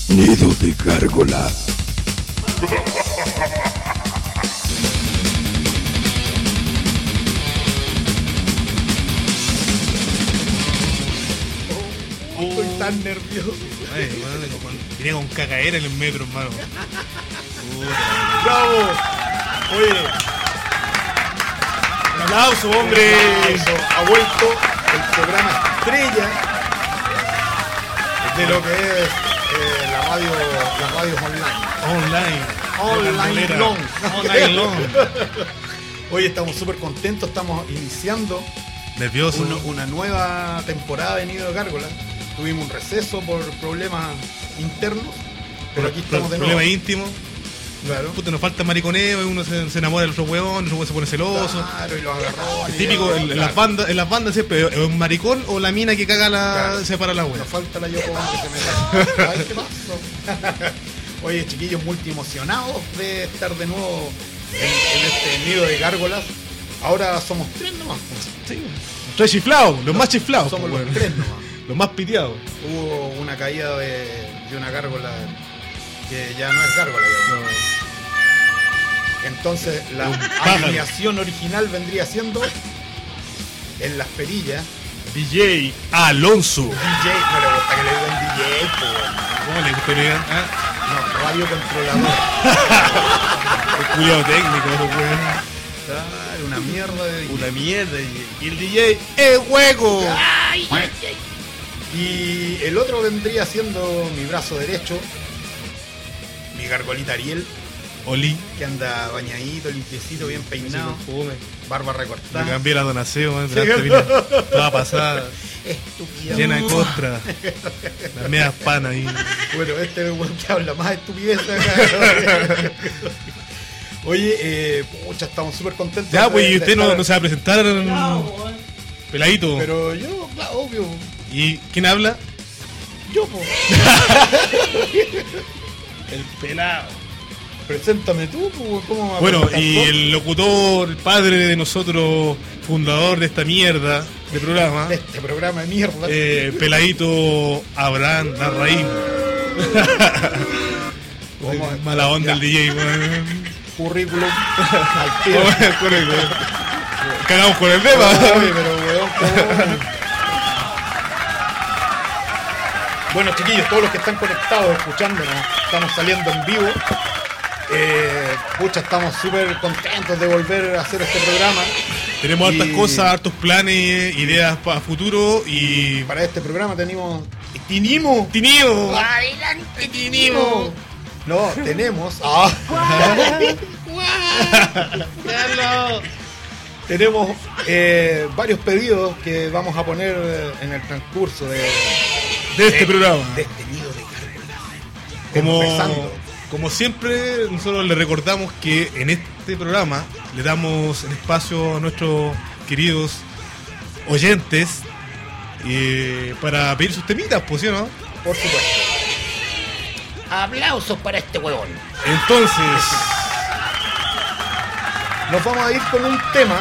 Nido de gárgola. Estoy tan nervioso. Ay, tenía con cagadera en el metro, hermano. ¡Bravo! Oye, Un aplauso, hombre. ha vuelto el programa estrella de lo que es las radios Online. long. Online long. Hoy estamos súper contentos, estamos iniciando Nervioso. una nueva temporada de Nido de Gárgolas. Tuvimos un receso por problemas internos, pero aquí estamos de nuevo. Problema íntimo. Claro. Puta, nos falta mariconeo, uno se enamora del otro huevón, el otro huevón se pone celoso. Claro, y los agarró. Es típico, en las bandas siempre, ¿es un maricón o la mina que caga Claro. separa la hueá? Nos falta la Yoko Ono que se meta. Ay, ¿qué pasó? Oye, chiquillos, multiemocionados de estar de nuevo en este Nido de Gárgolas. Ahora somos tres nomás. Sí. Tres chiflados, los más chiflados. Somos pues, los bueno. tres nomás. Los más piteados. Hubo una caída de una gárgola que ya no es gárgola. Entonces la alineación original vendría siendo en las perillas DJ Alonso. DJ, no le gusta que le digan DJ, pues. ¿Cómo le gusta que le digan? No, radio controlador. El culiado técnico, no puede. Claro, una mierda de DJ. Una mierda. Y el DJ es hueco. Y el otro vendría siendo mi brazo derecho, mi gargolita Ariel, Oli. que anda bañadito, limpiecito, bien peinado, barba Me recortada. cambié la donación, man, delante vine toda pasada, Estúpida. llena de costra. Las medias panas ahí. Bueno, este es el weón que habla más estupidez acá. Oye, pucha, estamos súper contentos. Ya, pues, de y usted no estar- se va a presentar, peladito. Pero yo, claro, obvio, ¿Y quién habla? yo, po. El pelado. Preséntame tú, po. ¿Cómo me Bueno, presentas y tú? el locutor, el padre de nosotros, fundador de esta mierda de programa, De este programa de mierda. peladito Abraham Larraín. ¿Cómo? Mala onda el Ya. DJ, weón. Currículum al tiro. Cagamos con el tema. Oye, pero weón, ¿cómo? Bueno, chiquillos, todos los que están conectados, escuchándonos, estamos saliendo en vivo. Pucha, estamos súper contentos de volver a hacer este programa. Tenemos hartas Y- cosas, hartos planes, ideas para futuro y... Para este programa tenemos... ¡Tinimo! ¡Adelante, Tinimo! No, tenemos... Tenemos varios pedidos que vamos a poner en el transcurso de este programa. de este Nido de Gárgolas. Empezando. Como siempre, nosotros le recordamos que en este programa le damos el espacio a nuestros queridos oyentes para pedir sus temitas, pues, ¿sí o no? Por supuesto. Aplausos para este huevón. Entonces, Nos vamos a ir con un tema.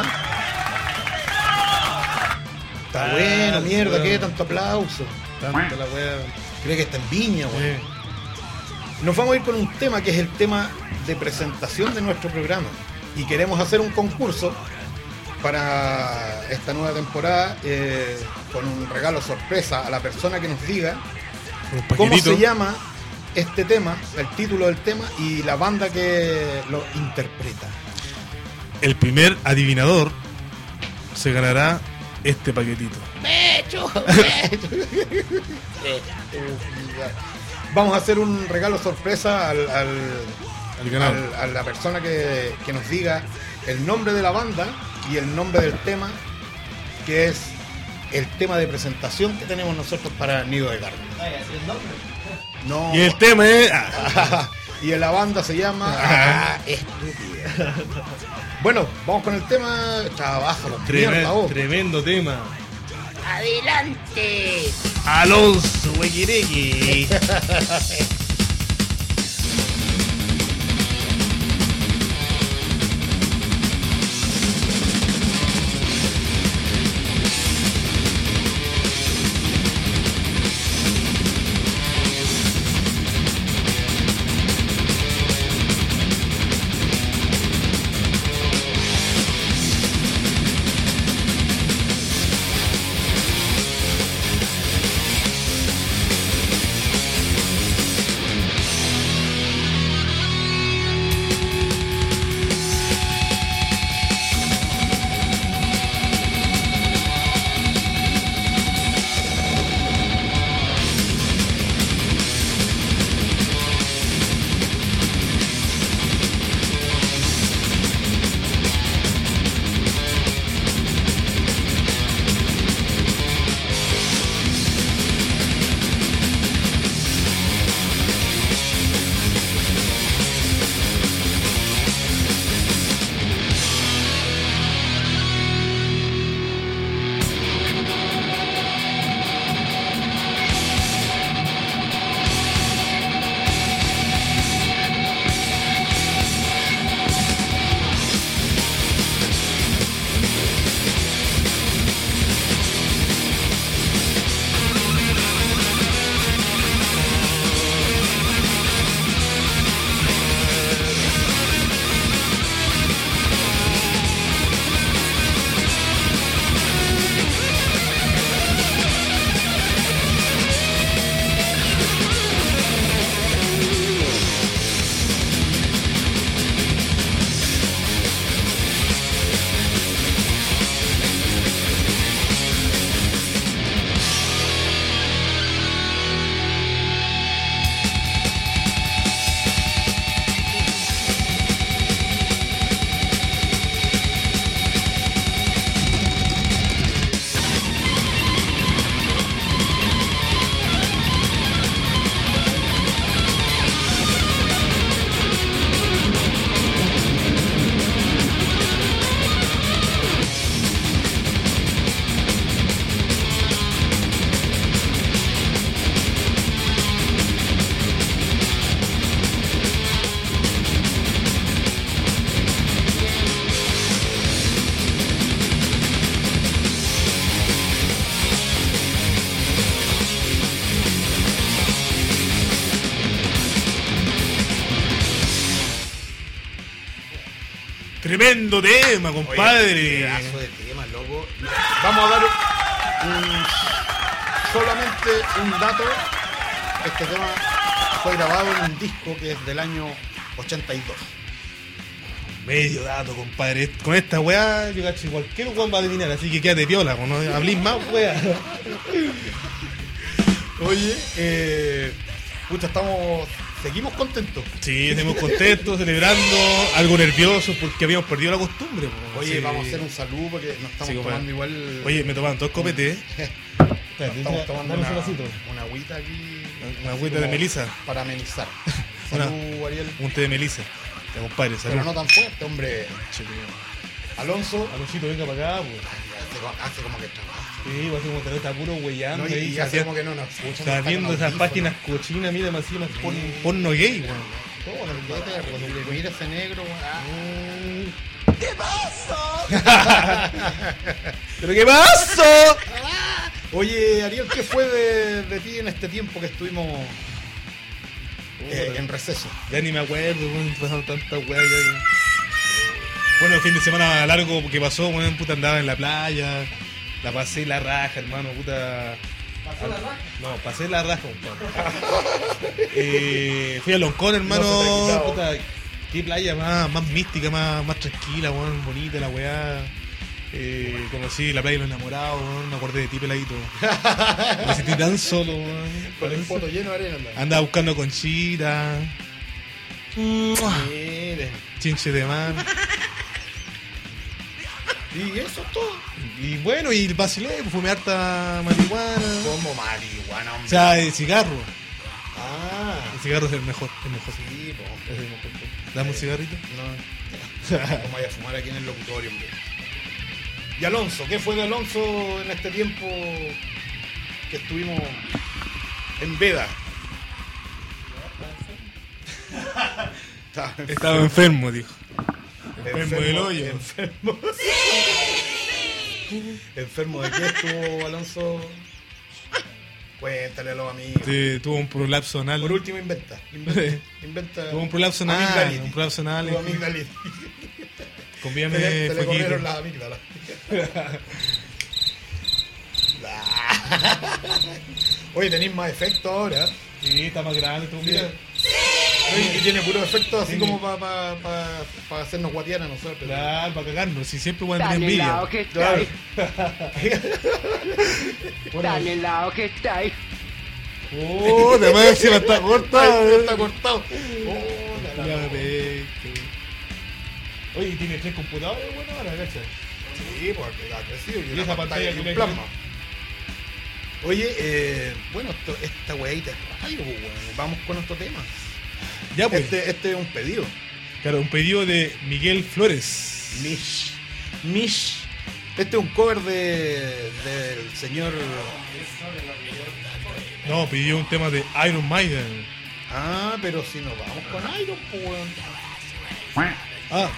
Está bueno, mierda, weón. ¿qué? Tanto aplauso. tanta la wea. Cree que está en Viña, weón. eh, Nos vamos a ir con un tema que es el tema de presentación de nuestro programa. Y queremos hacer un concurso para esta nueva temporada con un regalo sorpresa a la persona que nos diga un cómo paquetito. se llama este tema, el título del tema y la banda que lo interpreta. El primer adivinador se ganará este paquetito. Vamos a hacer un regalo sorpresa Al canal. a la persona que nos diga el nombre de la banda y el nombre del tema, que es el tema de presentación que tenemos nosotros para Nido de Gárgolas. No. Y el tema es... Y la banda se llama Estúpida. Bueno, vamos con el tema. Trabaja, mierda, vos. Tremendo tema. ¡Adelante! Alonso Huequirequi. Tremendo tema, compadre. Oye, pedazo de tema, loco. Vamos a dar solamente un dato. Este tema fue grabado en un disco que es del año 82. Medio dato, compadre. Con esta weá, yo cacho, cualquier weón va a adivinar, así que quédate piola, no hablís más, weá. Oye, pucha, seguimos contentos. Sí, estamos contentos, celebrando, algo nerviosos porque habíamos perdido la costumbre. Po. Oye, Sí. vamos a hacer un saludo porque nos estamos Sí, compadre. tomando igual. Oye, me tomaron dos copetes, Estamos tomando Dame un vasito. una agüita aquí. Una así agüita de como melisa. Para amenizar. Una- Salud, Ariel. Un té de melisa. Ya, compadre, salud. Pero no tan fuerte, hombre. Alonso. Alonsito, venga para acá, pues. Hace como que trabaja. Sí, va a ser como que está puro weyando. No, y ahí, hace como que no nos escucha. está viendo esas páginas cochinas, mira, más encima porno gay, weón. Mira ese negro, ¿Pero qué pasó? Oye, Ariel, ¿qué fue de ti en este tiempo que estuvimos en receso? Ya ni me acuerdo, weón, pasaron tantas weas ya. Bueno, el fin de semana largo que pasó, weón, puta, andaba en la playa, la pasé la raja, hermano, puta. ¿Pasó la raja? No, pasé la raja, compadre. Fui a Loncón, hermano, No se te ha quitado. puta, qué playa más mística, más tranquila, weón, bonita la weá. Conocí la playa de los enamorados, weón, me acordé de ti, peladito. Me sentí tan solo, weón. Con el foto lleno de arena. Andaba buscando conchita, Mire. chinche de mar. Y eso es todo. Y bueno, y vacilé, pues fumé harta marihuana. Como marihuana, O hombre. sea, el cigarro. Ah, El cigarro es el mejor, el mejor. sí, po. Es el mejor. ¿Dame un cigarrito? No, como vaya a fumar aquí en el locutorio, hombre. Y Alonso, ¿qué fue de Alonso en este tiempo que estuvimos en veda? Estaba enfermo, dijo. Enfermo del hoyo. Enfermo. ¿Enfermo de qué estuvo Alonso? Cuéntale a los amigos. Sí, tuvo un prolapso anal. Por último, inventa. Inventa. Tuvo un prolapso anal. Amigdalitis. Un prolapso anal. Tuvo amigdalitis. Convíame Se le fueguito. corrieron las amígdalas. Oye, tenéis más efecto ahora. Sí, está más grande. Tú, mira. Y tiene puro efecto así Sí. como para hacernos guatear a nosotros. Claro, para cagarnos. Si siempre pueden tener Tan envidia. helado que está Claro. ahí, tan helado que está ahí. Oh, de más encima está corta. Está cortado. Oh, Ya me pegué. Oye, tiene 3 computadores, bueno, ahora, ¿cachai? Sí, porque ha crecido y Y una esa pantalla pantalla y un que plasma. Oye, bueno, esta weadita es radio, pues, weón. Vamos con nuestro tema. Ya, pues. Este es un pedido. Claro, un pedido de Miguel Flores. Mish. Este es un cover del señor. No, pidió un tema de Iron Maiden. Ah, pero si nos vamos con Iron, pues, weón. Ah.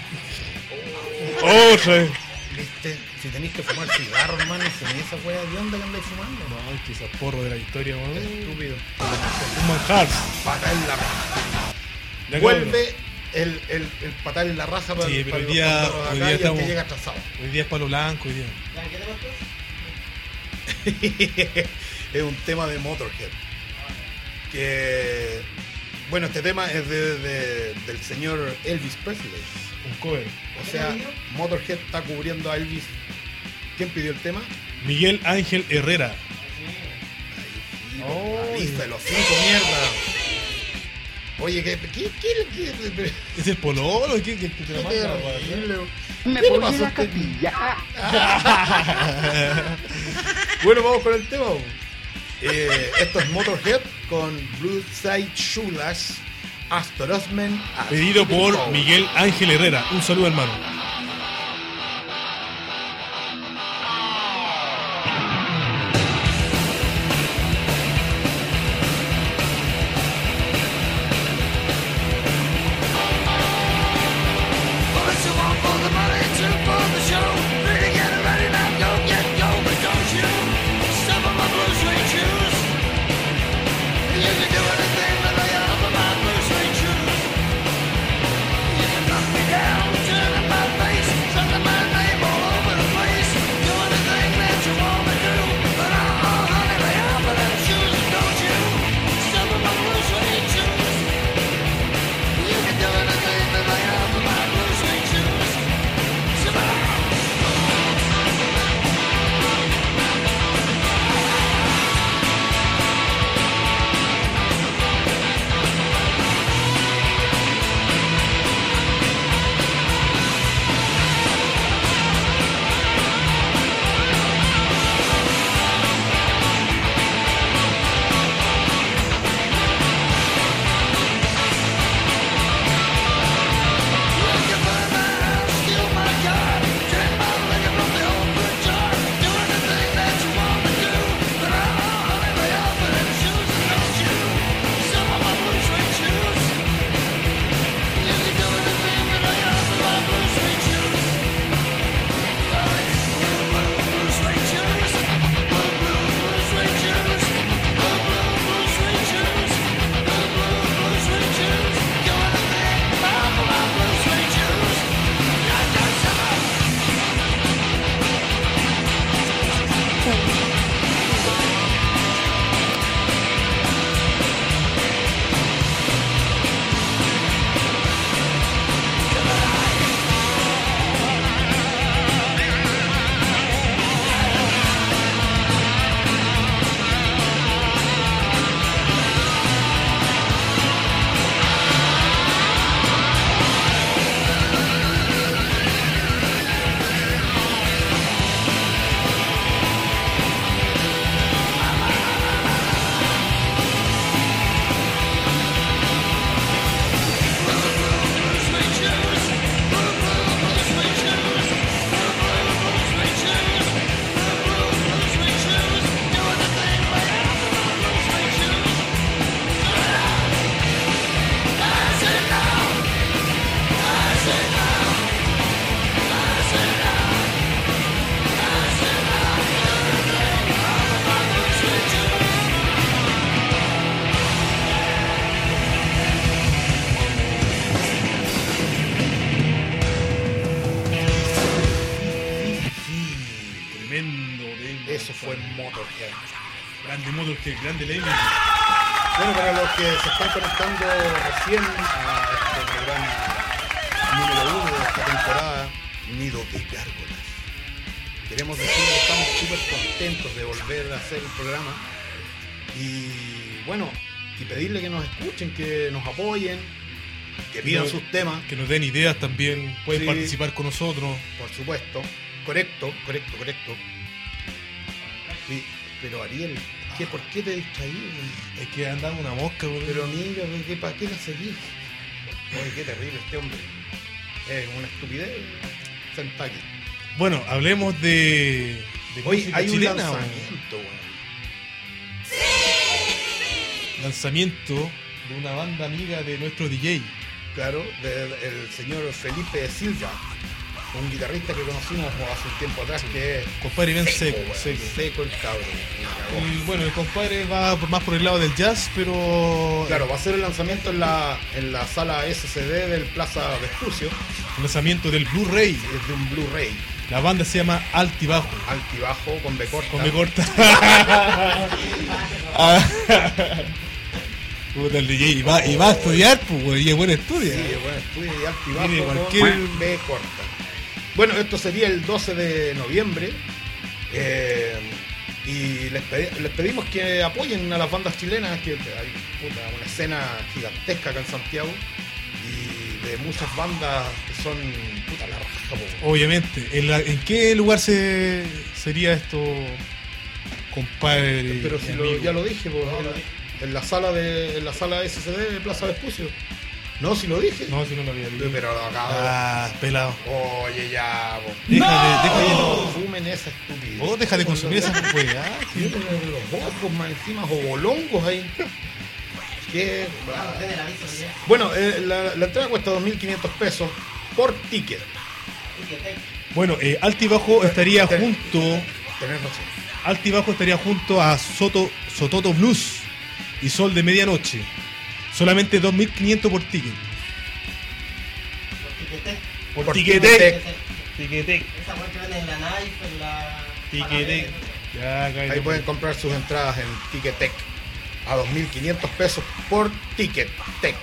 Otra vez. ¿Viste? Si tenéis que fumar cigarro, hermano, si esa wea de onda que andáis fumando. No, es que ese porro de la historia, weón. Estúpido. Un manjar. Patar en la Ya, Vuelve el patar en la raja para, Sí, pero para hoy los día- contornos de hoy acá día y el estamos- que llega atrasado. cabrón. Hoy día es palo blanco, hoy día. Es un tema de Motorhead. Que. Bueno, este tema es del señor Elvis Presley. Un cover. O sea, Motorhead está cubriendo a Elvis. ¿Quién pidió el tema? Miguel Ángel Herrera. La lista de los 5, mierda. Oye, ¿qué ¿Es el pololo? ¿Qué te lo manda, weón? terrible? Me ¿Qué le pone pasó a la usted? capilla. Bueno, vamos con el tema. Esto es Motorhead con Blue Side Shoelash, Astorosmen. Pedido por Miguel Ángel Herrera. Un saludo, hermano. Down to the Grande Motorhead, grande Lemmy. Bueno, para los que se están conectando recién a este programa número 1 de esta temporada, Nido de Gárgolas, queremos decir que estamos súper contentos de volver a hacer el programa y bueno, y pedirle que nos escuchen, que nos apoyen, que pidan sus temas. Que nos den ideas también, pueden Sí. participar con nosotros. Por supuesto. Correcto. Sí, pero Ariel, ¿por qué te distraí? Güey? Es que andaba una mosca, boludo. Pero mira, güey, ¿para qué la seguís? Oye, qué terrible este hombre. Es una estupidez sentar aquí. Bueno, hablemos de Hoy música hay un chilena, lanzamiento, güey. lanzamiento de una banda amiga de nuestro DJ. Claro, del señor Felipe Silva, un guitarrista que conocimos hace un tiempo atrás, que es Compadre bien seco, güey, seco. seco el cabrón. Me cagó. Y bueno, el compadre va más por el lado del jazz, pero Claro, va a ser el lanzamiento en la sala SCD del Plaza Vespucio, el lanzamiento del Blu-ray. es de un Blu-ray, La banda se llama Altibajo. altibajo, con B corta. Con B corta. Puta, el DJ y va a estudiar, pues, güey, y es buen estudio. Sí, bueno, estudio y altibajo Mire, con cualquier- B corta. Bueno, esto sería el 12 de noviembre. Y les pedimos que apoyen a las bandas chilenas, que hay una escena gigantesca acá en Santiago. Y de muchas bandas que son la raja, po. Obviamente. ¿En qué lugar sería esto, compadre? Pero si y amigo? ya lo dije, po, en la sala SCD de Plaza Vespucio. No, si lo dije. No, si no lo había dicho. Pero lo acabo. Ah, pelado. Oye, ya, po. Deja Oye, de. no fumen esa estupidez. Vos deja de consumir esas weas. Miren los ojos más encima, o bolongos ahí. Que... Bueno, la entrada cuesta 2.500 pesos por ticket. Bueno, Altibajo estaría junto. Tenés razón. Altibajo estaría junto a Sototo Blues y Sol de Medianoche. Solamente 2.500 por ticket. Por tiquetec. Tiquetec. Esa weá que venden en la Nike, en la... Tiquetec. Ya, cállate. Ahí pueden comprar sus entradas en Ticketek a 2.500 pesos por Ticketek.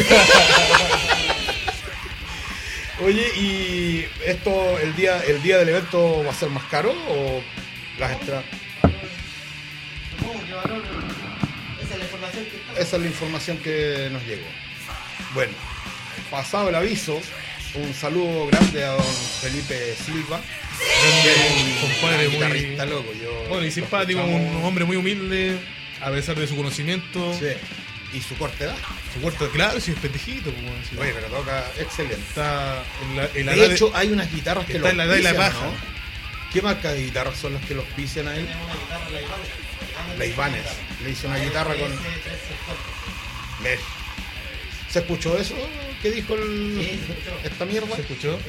Oye, ¿y esto el día del evento va a ser más caro o las entradas? Supongo que valor... Esa es la información que está. Esa es la información que nos llegó. Bueno, pasado el aviso, un saludo grande a don Felipe Silva, que es un Compadre muy- guitarrista loco. Bueno, y simpático, escuchamos- un hombre muy humilde, a pesar de su conocimiento. Sí. Y su corte de edad. Su puerto, claro, si es pendejito. Pues, bueno, sí. Oye, pero toca excelente. Está en la De edad hecho, hay unas guitarras que está en la edad de la auspician, paja. ¿no? ¿Qué marca de guitarras son las que los auspician a él? Tenemos una guitarra, la Ibanez. La Ibanez. Le hizo una guitarra con... Ver. ¿Se escuchó eso? ¿Qué dijo Sí, se escuchó. esta mierda? ¿Se escuchó?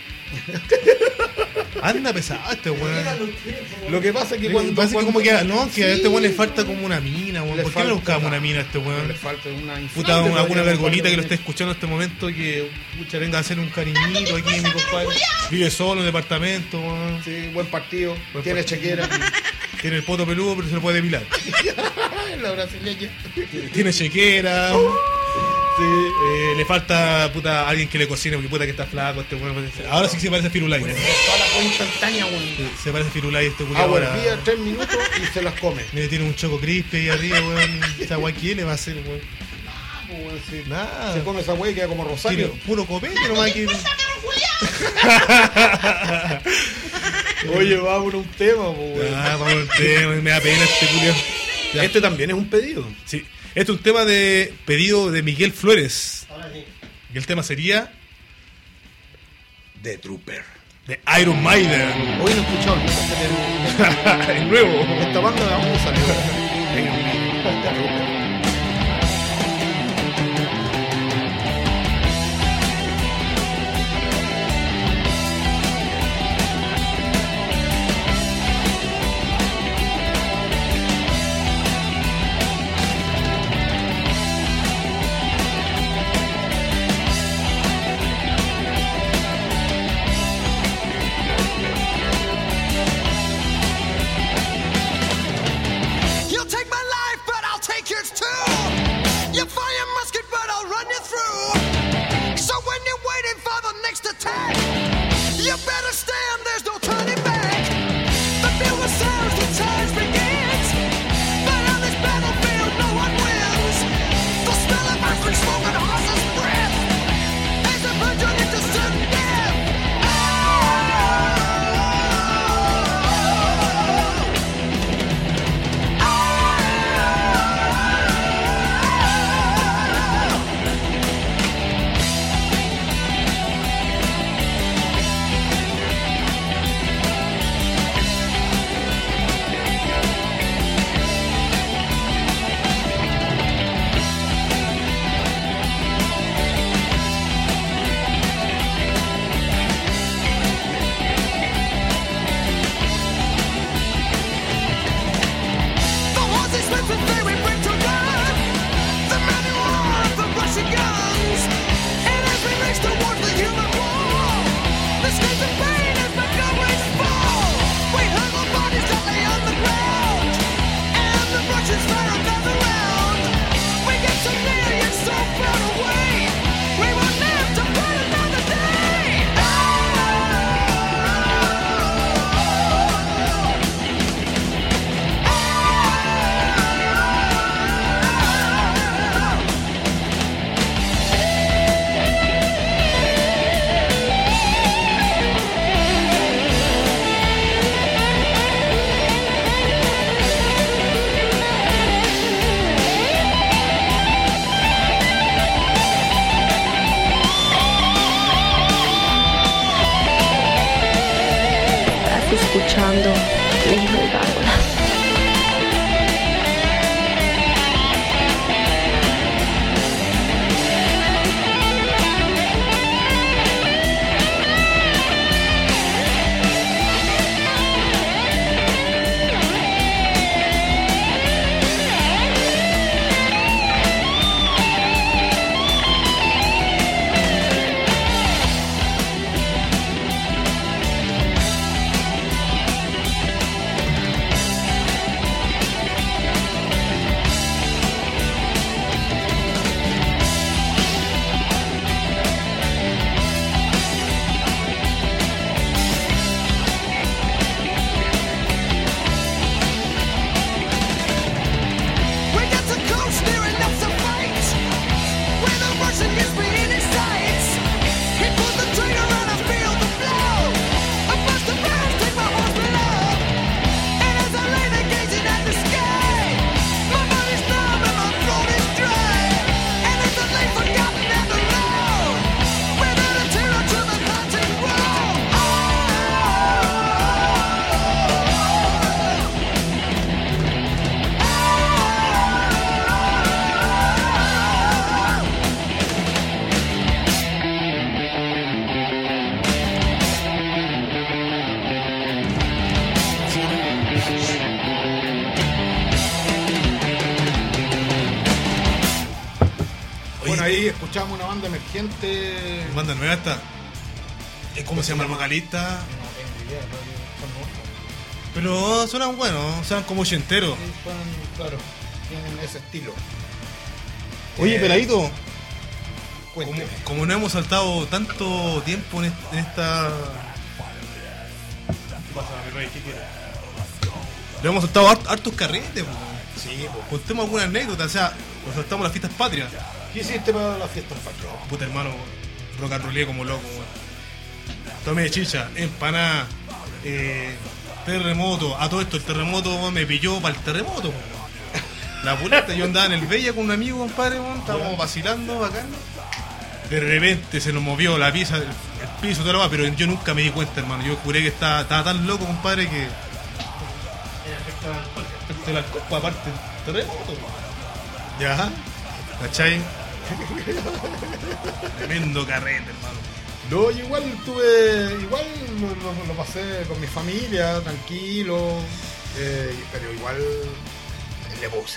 Anda pesado este weón. Lo que pasa es que cuando... Parece que como que, no, que a este weón le Sí. falta como una mina, weón. Le ¿Por qué no le falta- buscamos una mina a este Le weón? falta una Puta, inflable, alguna podríamos vergonita que lo ponerle. esté escuchando en este momento que pucha, venga a hacer un cariñito aquí, mi compadre. Vive solo en un departamento, weón. Sí, buen partido. Buen Tiene partido. chequera. Tiene el poto peludo, pero se lo puede depilar. La brasileña. Tiene chequera. Sí. Le falta puta alguien que le cocine porque puta que está flaco este weón. Ahora sí que se parece a Firulai. weón. Toda la cosa instantánea, weón. Se parece a Firulai este culiao Agua ahora. hervida, 3 minutos y se las come. Mira, tiene un choco crispy ahí arriba, weón. Esa guay, ¿quién le va a hacer, weón? Pues, weón, sí. Nada. Se come esa wey y queda como Tiene Rosario. puro copete nomás que. Oye, vamos a un tema, pues, weón. Ah, vamos al tema, me da pena este culiao. Ya. Este también es un pedido. Sí. Este es un tema de pedido de Miguel Flores. Ahora sí. Y el tema sería The Trooper. de Iron Maiden. Hoy no he escuchado nunca este tema. El nuevo. Esta banda de dónde salió. The Trooper. You'll take escuchando La Isla de Gárgolas. Ahí escuchamos una banda emergente. Banda nueva esta. ¿Cómo se llama el vocalista? No tengo idea, pero suenan buenos, suenan como ochenteros. Sí, suenan, claro, tienen ese estilo. Oye, peladito, Cuénteme. como no hemos saltado tanto tiempo en esta... ¿Qué pasa, mi rey? ¿Qué quieres? Le hemos saltado hartos carretes, po. Sí, pues. Contemos alguna anécdota, o sea, nos saltamos las fiestas patrias. ¿Qué hiciste para las fiestas patrias? Puta hermano, rock and rollé como loco, weón. Tomé chicha, empanada, terremoto. A todo esto, el terremoto, weón, me pilló para el terremoto, weón. La puleta, yo andaba en el Bella con un amigo, compadre, weón, estábamos vacilando, bacán. De repente se nos movió la pieza, el piso, toda la weá, pero yo nunca me di cuenta, hermano. Yo juré que estaba tan loco, compadre, que... Efecto del alcohol, pues, aparte, terremoto, weón. Ya. ¿Cachai? Tremendo carrete, hermano. No, yo igual lo pasé con mi familia, tranquilo, pero igual le puse.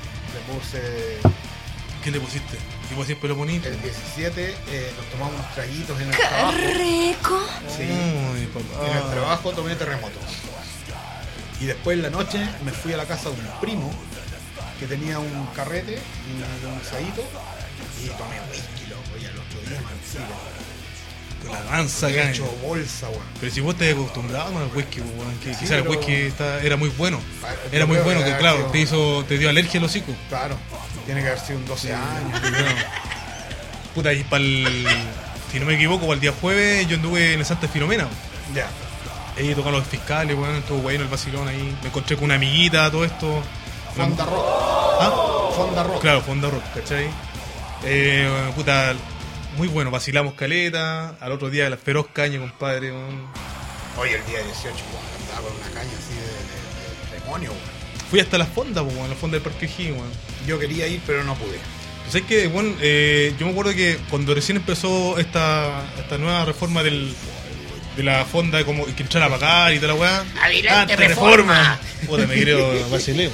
¿Qué le pusiste? ¿Qué vos siempre lo bonito? El 17 nos tomamos unos traguitos en el ¡Qué trabajo. rico! Sí, Ay, papá. en el trabajo tomé terremoto. Y después en la noche me fui a la casa de un primo que tenía un carrete y un asadito y tomé whisky, loco, y al otro día mancilla. Con la danza, Me he acá. hecho bolsa, weón. Pero si vos te acostumbrabas al whisky, weón, que Sí, quizás el pero- whisky era muy bueno. Yo Era muy creo bueno, que que claro, haber sido- te dio alergia al hocico. Claro, tiene que haber sido un 12 años. Puta, y si no me equivoco, para el día jueves yo anduve en el Santa Filomena. Ya. Ahí tocaron los fiscales, weón, estuvo bueno el vacilón ahí. Me encontré con una amiguita, todo esto. Fonda Rock. ¿Ah? Fonda Rock. Claro, Fonda Rock, ¿cachai? Puta, muy bueno, vacilamos caleta. Al otro día de la feroz caña, compadre. weón. Hoy el día 18, weón, andaba con una caña así de demonio, weón. Fui hasta la fonda, weón, la fonda del Parque O'Higgins, weón. Yo quería ir, pero no pude. Pues es que, bueno, yo me acuerdo que cuando recién empezó esta nueva reforma de la fonda, como que entrara a pagar y toda la weá. ¡Adelante, reforma! Puta, me creo basileo.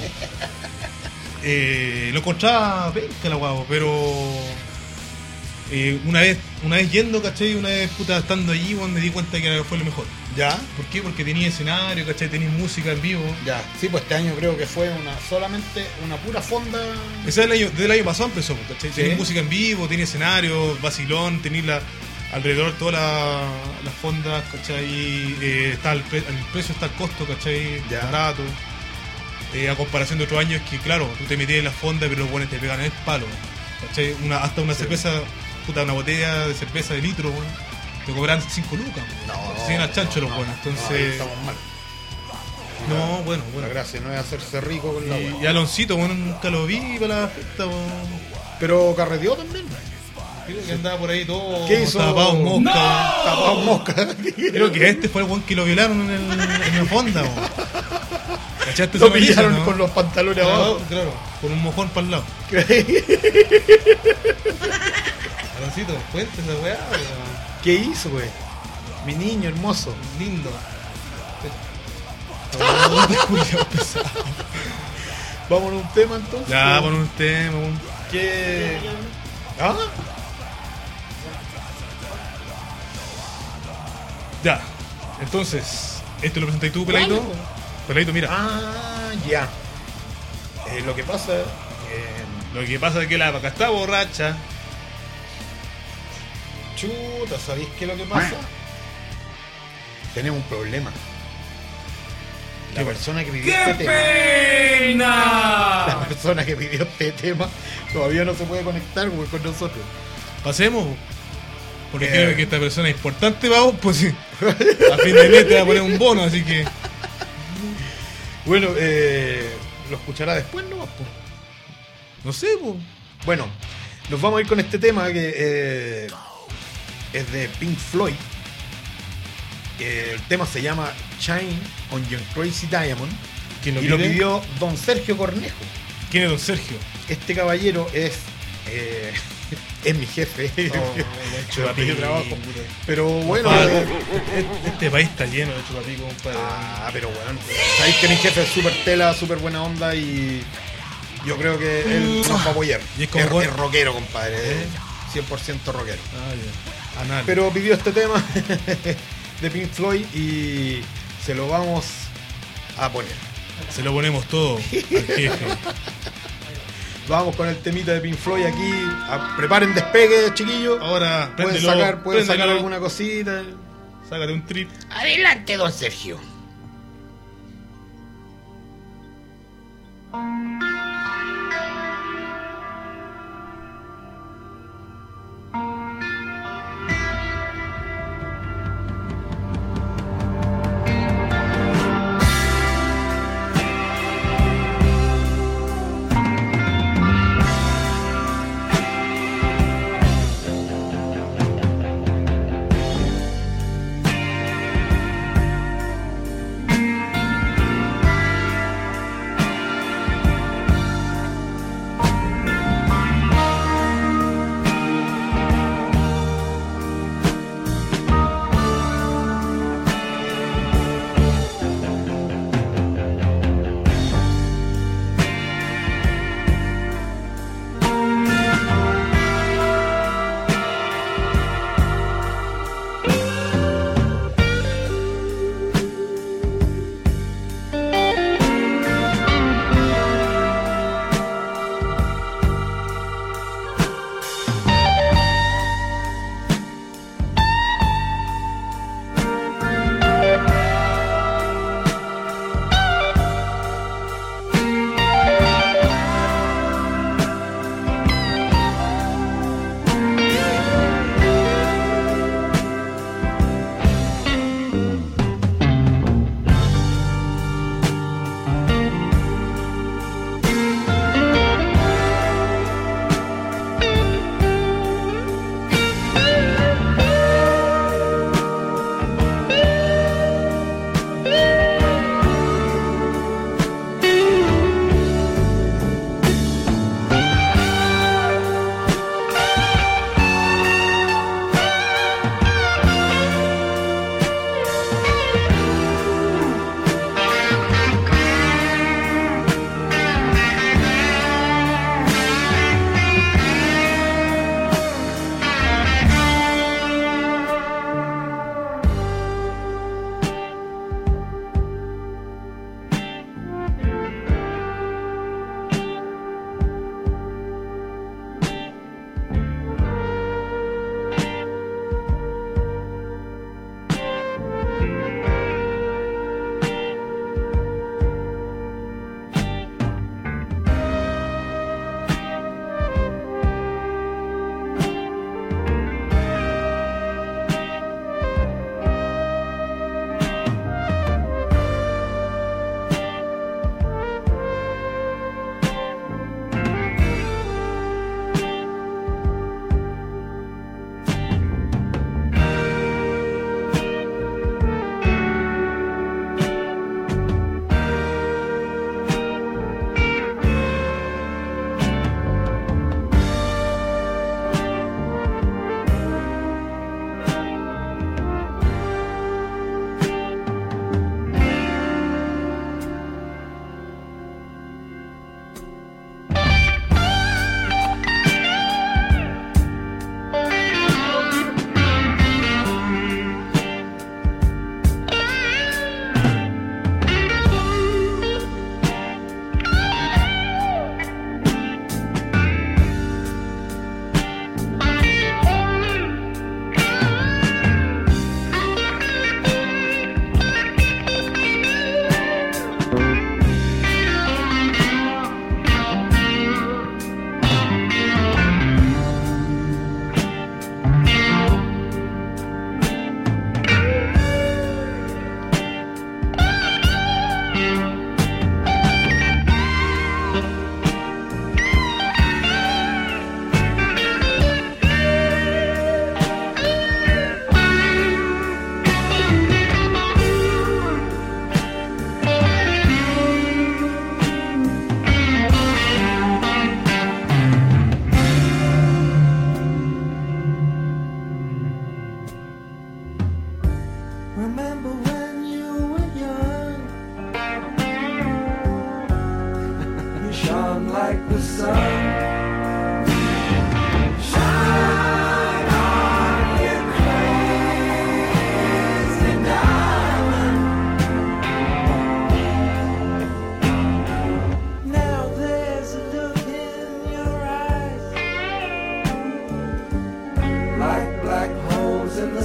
Lo encontraba penca la weá, pero una vez yendo, ¿cachai? Una vez puta estando allí, weón, me di cuenta que fue lo mejor. ¿Ya? ¿Por qué? Porque tenía escenario, ¿cachai? Tenía música en vivo. Ya. Sí, pues este año creo que fue solamente una pura fonda. Ese desde el año pasado empezó, ¿cachai? Sí. Tenía música en vivo, tenía escenario, vacilón, tenía alrededor todas las fondas, ¿cachai? Está el precio, está el costo, ¿cachai? Ya. Barato. A comparación de otros años que, claro, tú te metías en la fonda, pero los buenos te pegan en el palo, ¿cachai? Hasta una cerveza, puta, una botella de cerveza de litro, weón, te cobran 5 lucas, No, se siguen al chancho los buenos, No, ahí entonces... estamos mal. No, bueno. La gracia no es hacerse rico con la weá. Y Aloncito, bueno, nunca lo vi para la fiesta, weón. Pero carreteó también. Creo que andaba por ahí todo ¿Qué hizo? tapado en mosca. Tapado en mosca. Creo que este fue el weón que lo violaron en el Honda, weón. ¿Cachaste Lo esa noticia, pillaron no? con los pantalones abajo. Claro, con un mojón para el lado. Aaroncito, cuenta esa weá, weón. ¿Qué hizo, güey? Mi niño hermoso. Lindo. Oh, culiao pesado. Vamos a un tema entonces. Ya, pon un tema, weón. ¿Qué? ¿Ah? Ya. Entonces, ¿esto lo presentáis tú, Peladito? Peladito, mira. Ah, ya. Lo que pasa. Lo que pasa es que la vaca está borracha. Chuta, ¿sabéis qué es lo que pasa? Tenemos un problema. La persona que pidió este tema. La persona que pidió este tema todavía no se puede conectar, güey, con nosotros. Pasemos. Porque creo que esta persona es importante, vamos, pues sí. A fin de mes te va a poner un bono, así que. Bueno, lo escuchará después, ¿no? Pues. No sé, pues. Bueno, nos vamos a ir con este tema que es de Pink Floyd. El tema se llama Shine on Your Crazy Diamond. ¿Quién lo y pide? lo pidió don Sergio Cornejo. ¿Quién es don Sergio? Este caballero es mi jefe. Chupapico. de trabajo. Pero bueno, Compadre, este país está lleno de chupapico, compadre. pero bueno, sabéis que mi jefe es súper tela, súper buena onda y yo creo que él nos va a apoyar. Y es como es rockero, compadre. 100% rockero. Ah, ya. Anal. Pero pidió este tema de Pink Floyd y se lo vamos a poner. Se lo ponemos todo al jefe. Vamos con el temita de Pink Floyd aquí. Preparen despegue, chiquillos. Ahora, Pueden préndelo, sacar préndelo. alguna cosita. Sácate un trip. Adelante, don Sergio.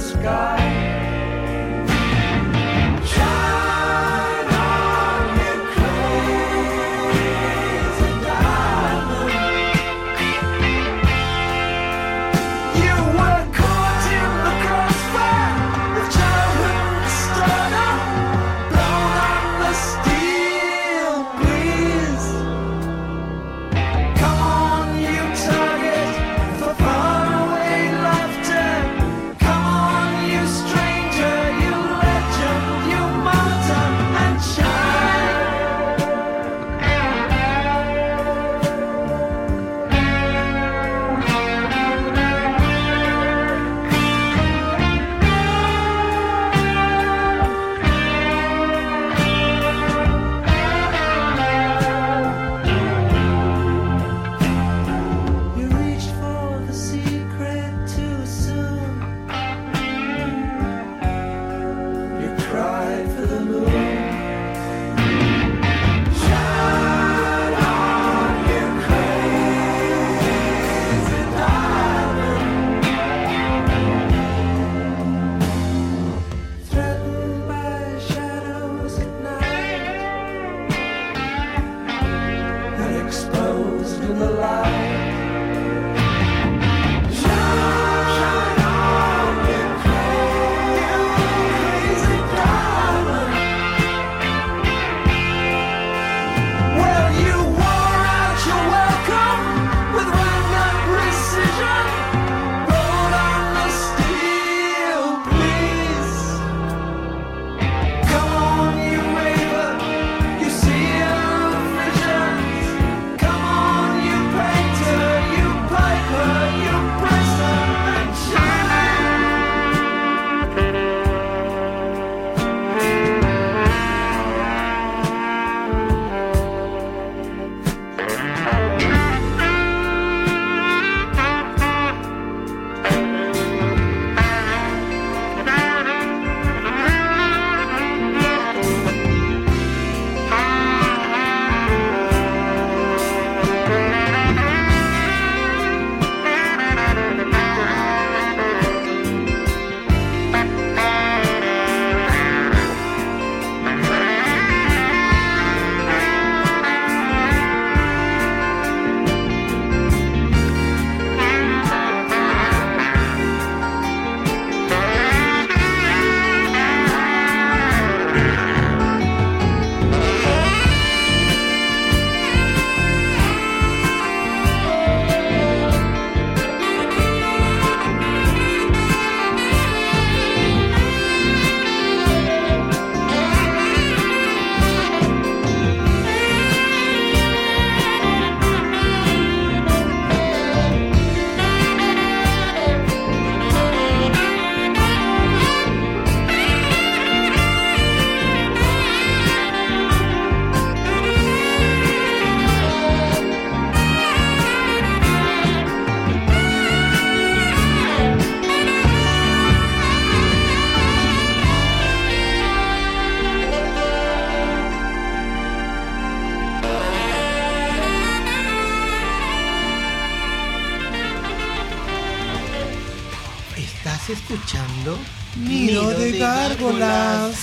Estás escuchando Nido de Gárgolas.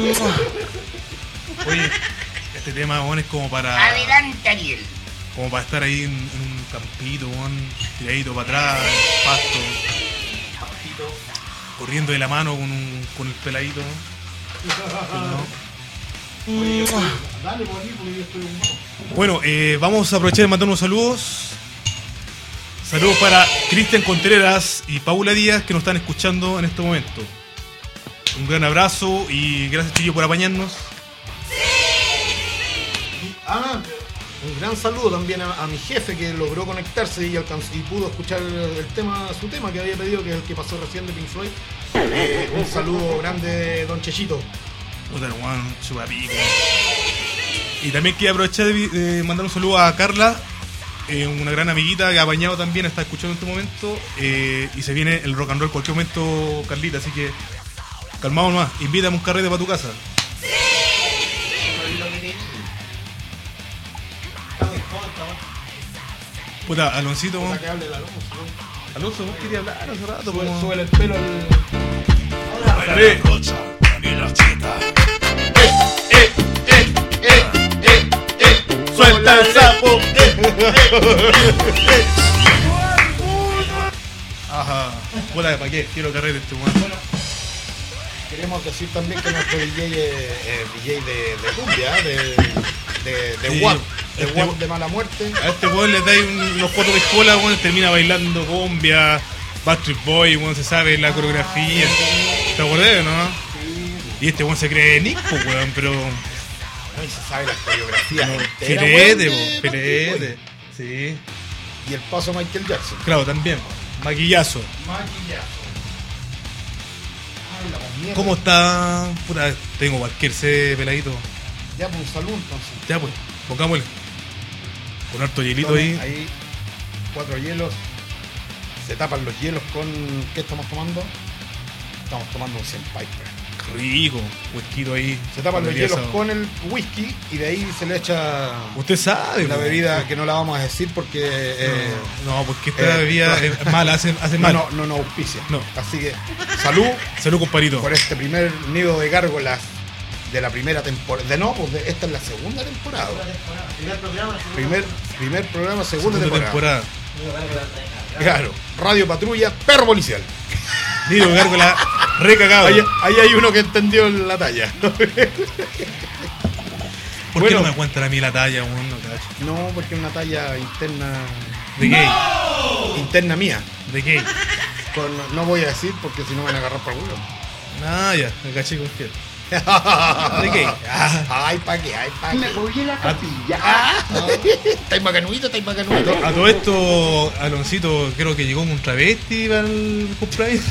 Oye, este tema, bueno, es como para... Adelante, Ariel. Como para estar ahí en un campito, tiradito para atrás, pasto, corriendo de la mano con el peladito. Bueno, vamos a aprovechar de mandar unos saludos. Saludos para Cristian Contreras y Paula Díaz, que nos están escuchando en este momento. Un gran abrazo y gracias, Chillo, por apañarnos. Un gran saludo también a mi jefe, que logró conectarse y pudo escuchar su tema que había pedido, que es el que pasó recién de Pink Floyd. Un saludo grande, don Chechito. Y también quiero aprovechar de mandar un saludo a Carla, una gran amiguita que ha apañado también, está escuchando en este momento, y se viene el rock and roll en cualquier momento, Carlita, así que calmado nomás, invítame un carrete para tu casa. Puta, Aloncito, Puta, que hable el Alonso. Alonso, vos querías hablar hace rato, Sube el pelo al... Dale. Suelta el sapo. Ajá. Bola de pa' qué, quiero carrete este weón. Queremos decir también que nuestro DJ es DJ de cumbia, de Sí, Watt, este de Mala Muerte. A este weón le dais unos cuatro piscolas, weón, termina bailando cumbia, Backstreet Boy, weón, se sabe la coreografía. ¿Te acordás, no? Y este weón se cree Nick, pues, weón, pero... No, y se sabe las coreografías enteras, Filete, weón, de po, filete. Backstreet Sí. Boy. Y el paso Michael Jackson. Claro, también. Maquillazo. Maquillazo. Ay, la mierda. ¿Cómo está? Puta, tengo cualquier C peladito. Ya, pues un saludo entonces. Ya pues, pongámosle. Con harto hielito ahí. Ahí 4 hielos. Se tapan los hielos con... ¿Qué estamos tomando? Estamos tomando un Senpiper. Qué rico. Whisky ahí. Se tapan los Hamburguesa. hielos con el whisky y de ahí se le echa Usted sabe. la po. bebida que no la vamos a decir porque No, porque esta bebida es mala, hace mal. no auspicia. No. Así que salud Salud, compadrito. por este primer nido de gárgolas de la primera temporada. Esta es la segunda temporada. Primer programa, Primer programa, segunda temporada. temporada. Claro. Radio Patrulla, perro policial. Nido Gárgola, recagado. Ahí hay uno que entendió la talla. ¿Por qué bueno. no me cuentan a mí la talla, weón? No cacho. No, porque es una talla interna. ¿De gay? Interna mía. ¿De gay? No voy a decir porque si no me van a agarrar por culo. Ah, ya, me caché con qué. ¿De gay? Ay, pa' qué, ay, pa' Me qué. voy a la capilla. Estáis bacanuito, estáis bacanuito. A todo esto, Aloncito creo que llegó con un travesti para el cumpleaños.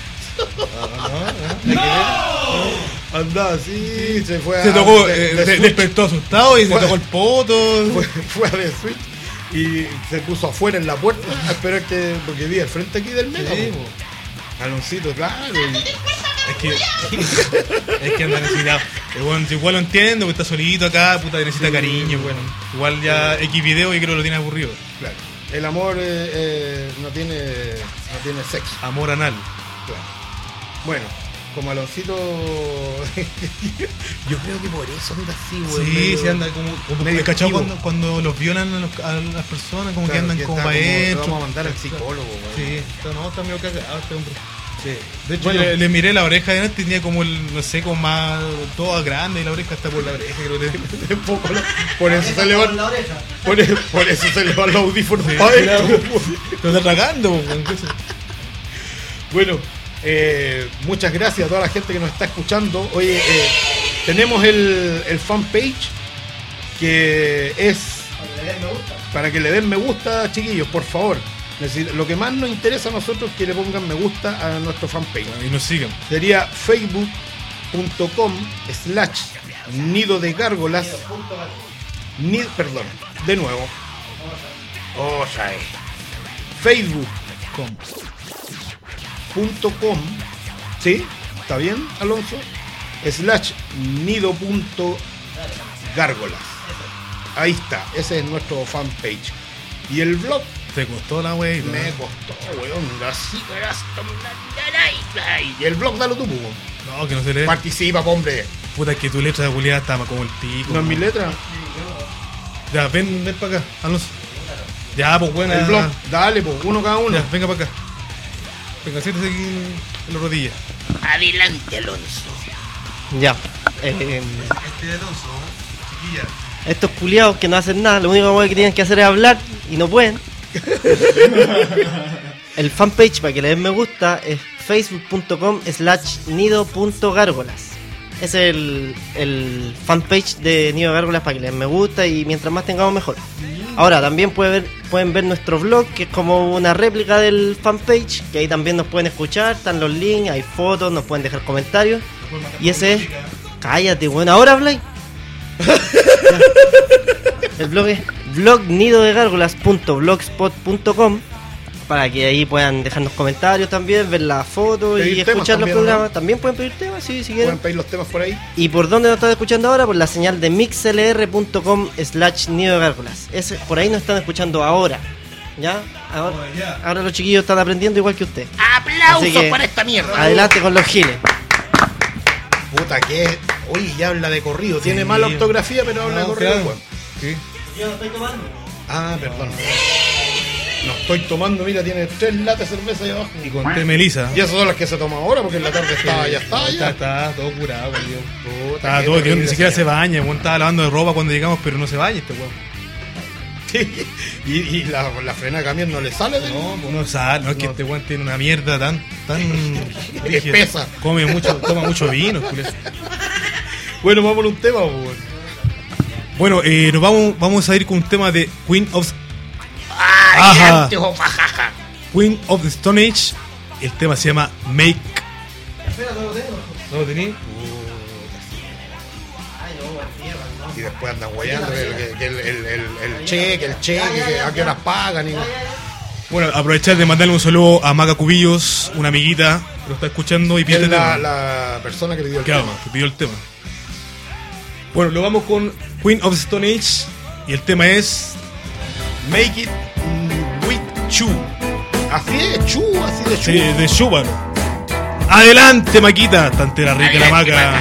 Andaba así, se fue Se a. tocó, de Switch. despertó asustado y se Fue- tocó el poto. Fue a The Switch y se puso afuera en la puerta a esperar que. Porque vi al frente aquí del mega. Sí, po. po. Aloncito, claro. y- Es que anda necesitado. Bueno, igual lo entiendo, que está solito acá, puta, necesita cariño, bueno. Igual ya X video y creo que lo tiene aburrido. claro. El amor no tiene sexo. Amor anal. Claro. Bueno, como Aloncito. Yo creo que por eso anda así, güey. Sí, se anda como medio ¿cachai? activo. Cuando los violan a las personas, como que Claro, andan que como está para como, adentro. lo vamos a mandar al psicólogo, güey. Sí, está medio cagado este hombre. Sí. De hecho, Bueno. le miré la oreja de antes, tenía como el, no sé, como más, toda grande y la oreja está por la oreja, creo que Un poco por eso se le van. la oreja. Por eso se le van los audífonos Sí, para adentro. te está tragando, weón, ¿qué es eso? Bueno, muchas gracias a toda la gente que nos está escuchando. Oye, tenemos el fanpage que es para que le den me gusta, chiquillos, por favor. Lo que más nos interesa a nosotros es que le pongan me gusta a nuestro fanpage. Y nos sigan. Sería facebook.com/nido de gárgolas. Perdón, de nuevo. Otra vez. Facebook.com, ¿sí? ¿Está bien, Alonso? /nido.gárgolas. Ahí está, ese es nuestro fanpage. Y el blog Te costó la wey. me costó, weón, así y el blog, dalo tú, po. No, que no se lee. Participa, po, hombre. Puta, que tu letra de culiada está como el pico. No es mi letra. Ya, ven para acá, Alonso. Ya, pues bueno. El blog, dale, po, uno cada uno. Ya, venga para acá. Venga, siéntese aquí en la rodilla. Adelante, Alonso. Ya. Este es Alonso, chiquilla. Estos culiados que no hacen nada, lo único que tienen que hacer es hablar y no pueden. El fanpage para que le den me gusta es facebook.com/nido.gárgolas. Ese es el fanpage de Nido de Gárgolas para que le den me gusta y mientras más tengamos mejor. Ahora también pueden ver nuestro blog, que es como una réplica del fanpage, que ahí también nos pueden escuchar, están los links, hay fotos, nos pueden dejar comentarios. Y ese es... Cállate, bueno, ahora habláis. El blog es blognidodegargolas.blogspot.com para que ahí puedan dejarnos comentarios también, ver las fotos Pedir y temas escuchar los también, programas. ¿no? También pueden pedir temas, sí, si Pueden quieren. pedir los temas por ahí. ¿Y por dónde nos están escuchando ahora? Por la señal de mixlr.com/nidodegargolas. Por ahí nos están escuchando ahora. ¿Ya? Ahora los chiquillos están aprendiendo igual que usted. Así ¡Aplausos que, para esta mierda! Adelante con los giles. Puta, que uy, ya habla de corrido. Tiene mala ortografía, pero habla de corrido. claro. Weón. Sí. Yo no estoy tomando. Ah, perdón. No estoy tomando, mira, tiene 3 latas de cerveza ahí abajo. Y con té melisa. Y esas son las que se toman ahora, porque en la tarde estaba, ya estaba, ya. Está todo curado, weón. Puta, Estaba qué todo, que terrible ni siquiera esa se baña, weón. Estaba lavando de ropa cuando llegamos, pero no se baña este weón. mierda. Y la frena de camión no le sale de No, pues no sabe, no es que este weón tiene una mierda tan rígida. espesa. Come mucho, toma mucho vino, culero. Bueno, vamos a un tema, weón. Bueno, nos vamos a ir con un tema de Queen of Ajá. Queen of the Stone Age. El tema se llama Make. Espera, no lo tengo. ¿No lo tení? Ay, no, García, no. Y después andan guayando que el cheque, que a qué horas pagan. Y... Bueno, aprovechar de mandarle un saludo a Maca Cubillos, una amiguita que lo está escuchando y Y pide es el tema. la persona que pidió el Claro, tema. que pidió el tema. Bueno, lo vamos con Queen of the Stone Age y el tema es Make it with Chu. Así de Chu, así de Chu. sí, de Schubert. Adelante, Maquita, tantera rica la Maca.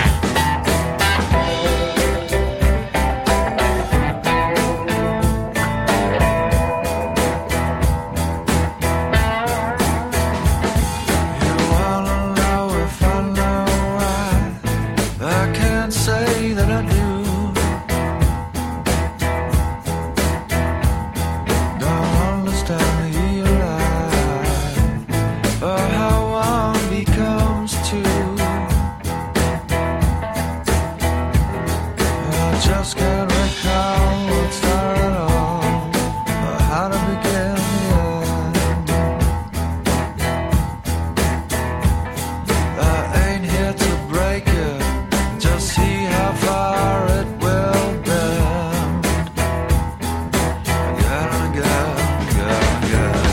Just can't recall what started all, or how to begin the end. I ain't here to break it, just see how far it will bend. Again and again, again, again.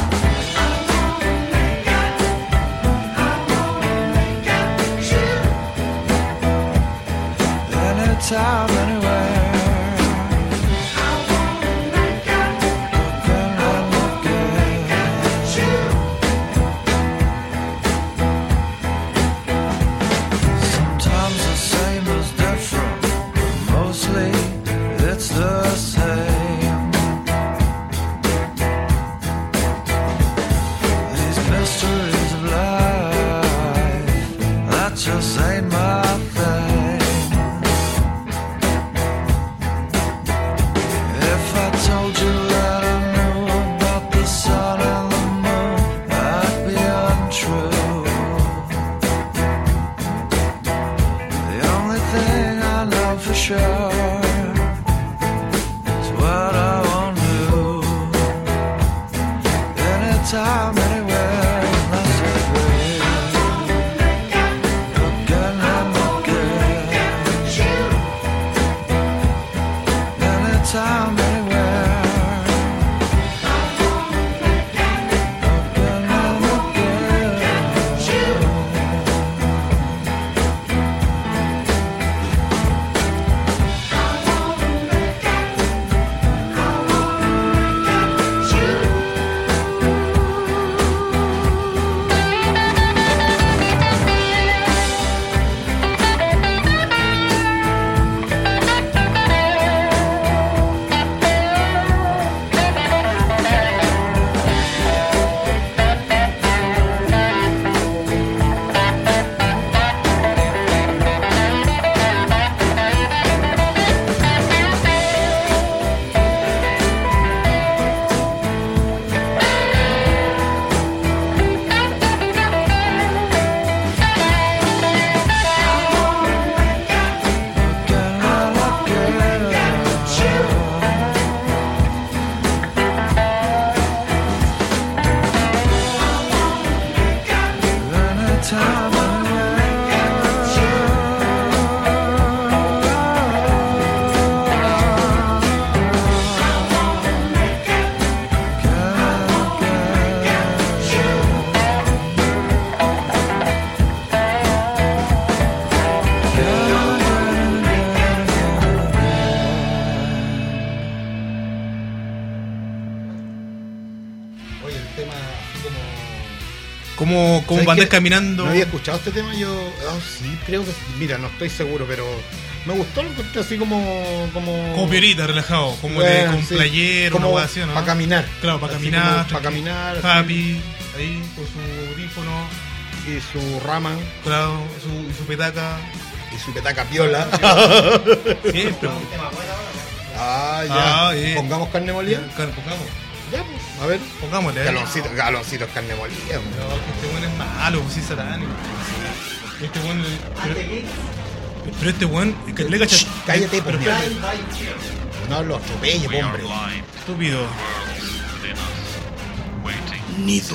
Anytime, anywhere. Sometimes the same is different, but mostly it's the same. These mysteries of life, that just ain't my thing. If I told you that I knew about the sun and the moon, I'd be untrue. The only thing I know for sure is what I won't do. Anytime, anywhere, unless I agree. Again and again. Anytime, anywhere. Again and again. ¿Cómo ¿Sabes van qué? caminando? No había escuchado este tema, yo sí, creo que, mira, no estoy seguro, pero me gustó, lo encontré así como Como piorita, relajado, como Bueno, con sí. playero, como una hueá así, ¿no? para caminar. Claro, para Así caminar. como para caminar. así, Happy, ahí, con su audífono, y su rama claro, su petaca. y su petaca piola. Siempre. Ya. Ah, bien. Pongamos carne molida. Pongamos. Ya, pues, a ver. Pongámosle. Galoncitos carne molida. pues. No, que este weón es malo, pues sí, satánico. Este weón. Pero este weón. Le cachas. Cállate, pero pues, espérate, No lo atropelle, hombre. estúpido. Nido.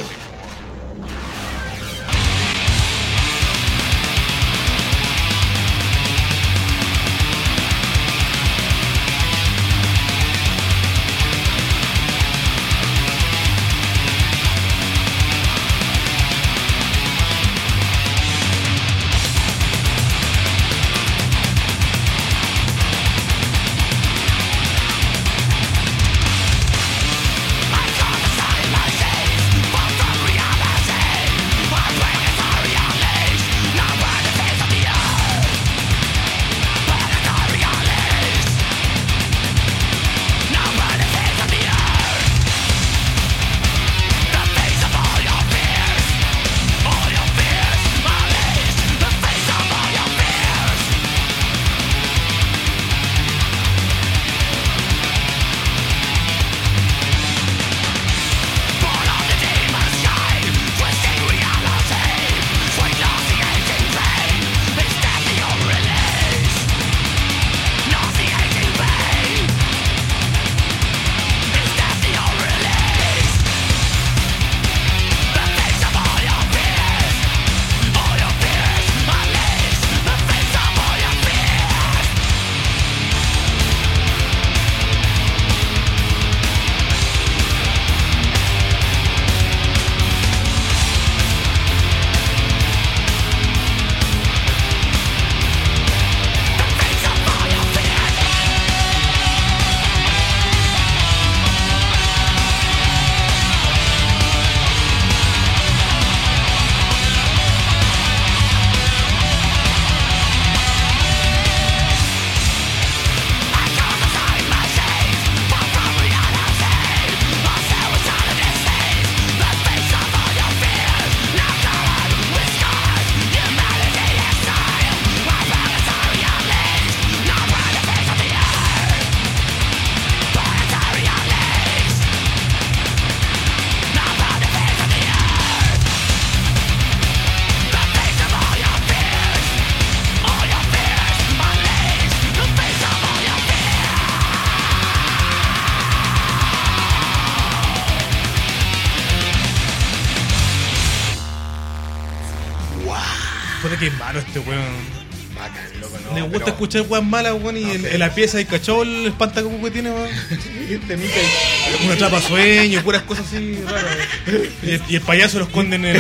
Puta que es malo este weón. Bacán, loco, no. Le gusta pero- escuchar weón malas, weón, y No en, sé. en la pieza hay cachado el espantacuco que tiene, weón. Este Mica y- Una trapa sueño, puras cosas así raras. Y el payaso lo esconde en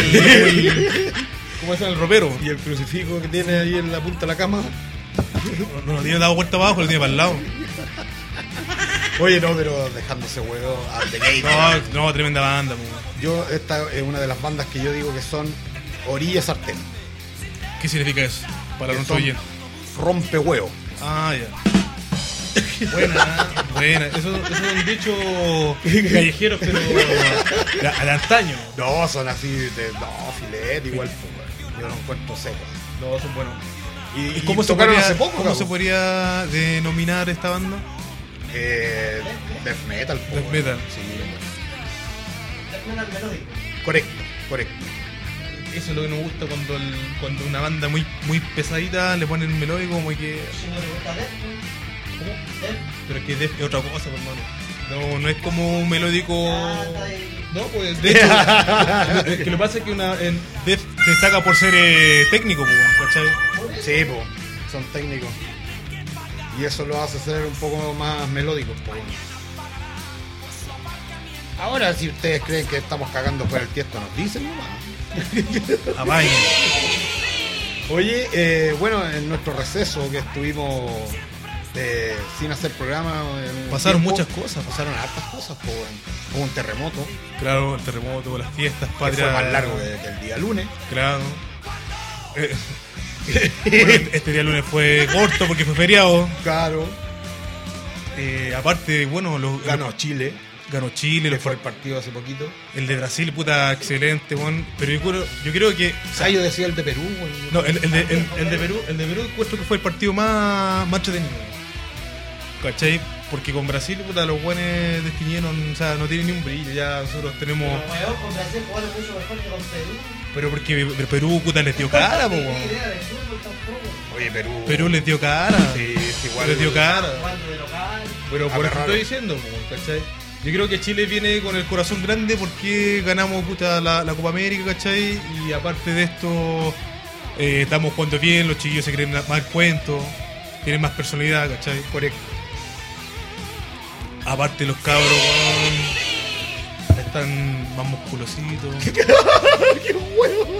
¿cómo es? En el ropero. Y el crucifijo que tiene ahí en la punta de la cama. No lo tiene dado vuelta abajo, lo tiene para el lado. Oye, no, pero dejando ese huevo a The Gate. No, tremenda banda, weón. Yo, esta es una de las bandas que yo digo que son orilla sartén. ¿Qué significa eso? Para Que nuestro son oyente. rompe huevo. Ah, ya. Buena, buena. Eso es un dicho callejero, pero de antaño. No, son así de. No, filete igual. Pues, yo lo encuentro seco. No, son buenos. ¿Y ¿Cómo se tocaron podría, hace poco? ¿cómo cabrón? se podría denominar esta banda? Death metal. po, Death metal. Sí. Correcto, correcto. Eso es lo que nos gusta cuando una banda muy muy pesadita le ponen melódico, como que. ¿Cómo? Pero es que Death es otra cosa, pues, hermano. No es como un melódico. No, pues de hecho, es que lo que pasa es que en Death destaca por ser técnico, pues, ¿cachai? Sí, po, son técnicos. Y eso lo hace ser un poco más melódicos. Po. Ahora, si ustedes creen que estamos cagando por el tiesto, nos dicen nomás. Apañen. Oye, bueno, en nuestro receso que estuvimos sin hacer programa. En un Pasaron tiempo. muchas cosas. Pasaron hartas cosas, po, weón. Hubo un terremoto Claro, el terremoto, las fiestas, que patria. fue más largo que el día lunes. Claro. Bueno, este día lunes fue corto porque fue feriado. Claro. Aparte, bueno, Ganó Chile, ganó Chile, que fue el partido hace poquito. el de Brasil, puta, excelente, weón. Pero yo creo que. O sea, yo decía el de Perú, weón. No, el de Perú encuentro que fue el partido más entretenido. ¿Cachai? Porque con Brasil, puta, los buenos destinieron, o sea, no tienen ni un brillo. Ya nosotros tenemos. Weón, con Brasil jugaron mucho mejor que con Perú. Pero porque Perú, puta, les dio cara, po, No weón. tiene idea del fútbol tampoco. Oye, Perú les dio cara. Sí, es igual. Les dio cara. Jugando de local. Pero por eso raro. estoy diciendo, po, ¿cachai? Yo creo que Chile viene con el corazón grande porque ganamos, puta, la Copa América, ¿cachai? Y aparte de esto, estamos jugando bien, los chiquillos se creen más el cuento, tienen más personalidad, ¿cachai? Correcto. Aparte los cabros, weón, están más musculositos. ¡Qué huevo!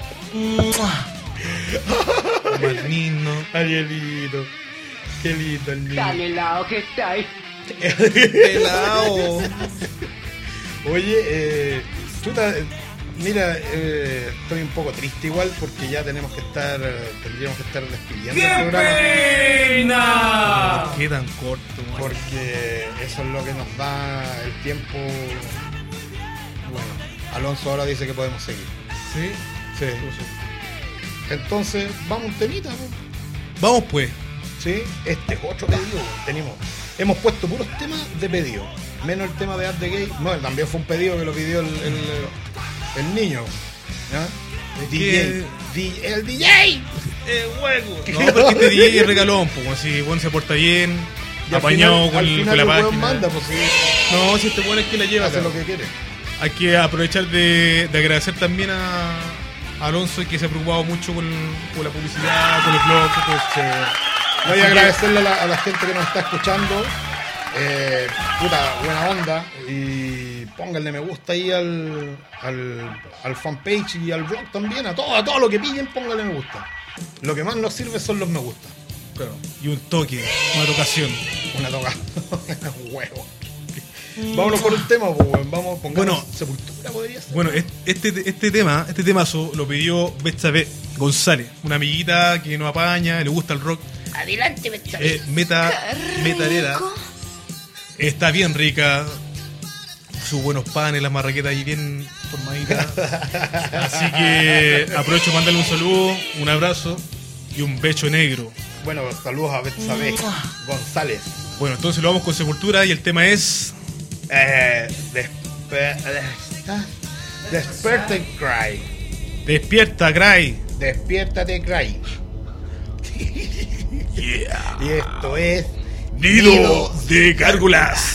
Más lindos. Arielito. Qué lindo el niño. Tan helado que está ahí. Pelado. Oye, chuta, mira, estoy un poco triste igual porque ya tendríamos que estar despidiendo el programa. ¿Qué tan corto, weón? Porque eso es lo que nos da el tiempo. Bueno, Alonso ahora dice que podemos seguir. ¿Sí? Sí. Entonces, vamos un temita, ¿no? Vamos pues. Sí, este es otro pedido. Hemos puesto puros temas de pedido. Menos el tema de Art the Gay. No, también fue un pedido que lo pidió el niño. ¿Ya? que- El DJ. No, porque este DJ es regalón, pues, si bueno se porta bien, Y al apañado final- al con final la el weón página. manda, pues sí, No, si este bueno es que la lleva, hace acá. lo que quiere. Hay que aprovechar de agradecer también a Alonso, que se ha preocupado mucho con la publicidad, con el blog. Pues, Voy así a que- agradecerle a la gente que nos está escuchando. Puta, buena onda. Y pónganle me gusta ahí al fanpage y al blog también. A todo lo que pillen, pónganle me gusta. Lo que más nos sirve son los me gusta. claro, y un toque, una tocación. Una toca. Huevo. Vámonos por un tema, pues, weón. Vamos, pongamos Bueno. Sepultura, podría ser. Bueno, este temazo lo pidió Betsabe González, una amiguita que nos apaña, le gusta el rock. Adelante, Betsabe. Metalera. Está bien rica. Sus buenos panes, las marraquetas ahí bien formaditas. Así que aprovecho para mandarle un saludo, un abrazo y un beso negro. Bueno, saludos a Betsabe González. Bueno, entonces lo vamos con Sepultura y el tema es... Despertate Cry. Despierta, Cry. Despiértate Cry. Y esto es Nido de Gárgolas.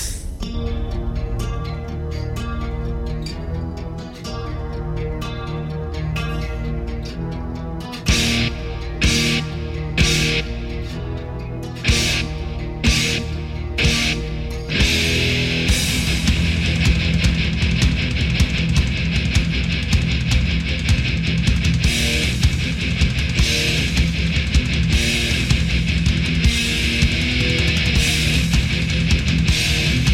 Despertate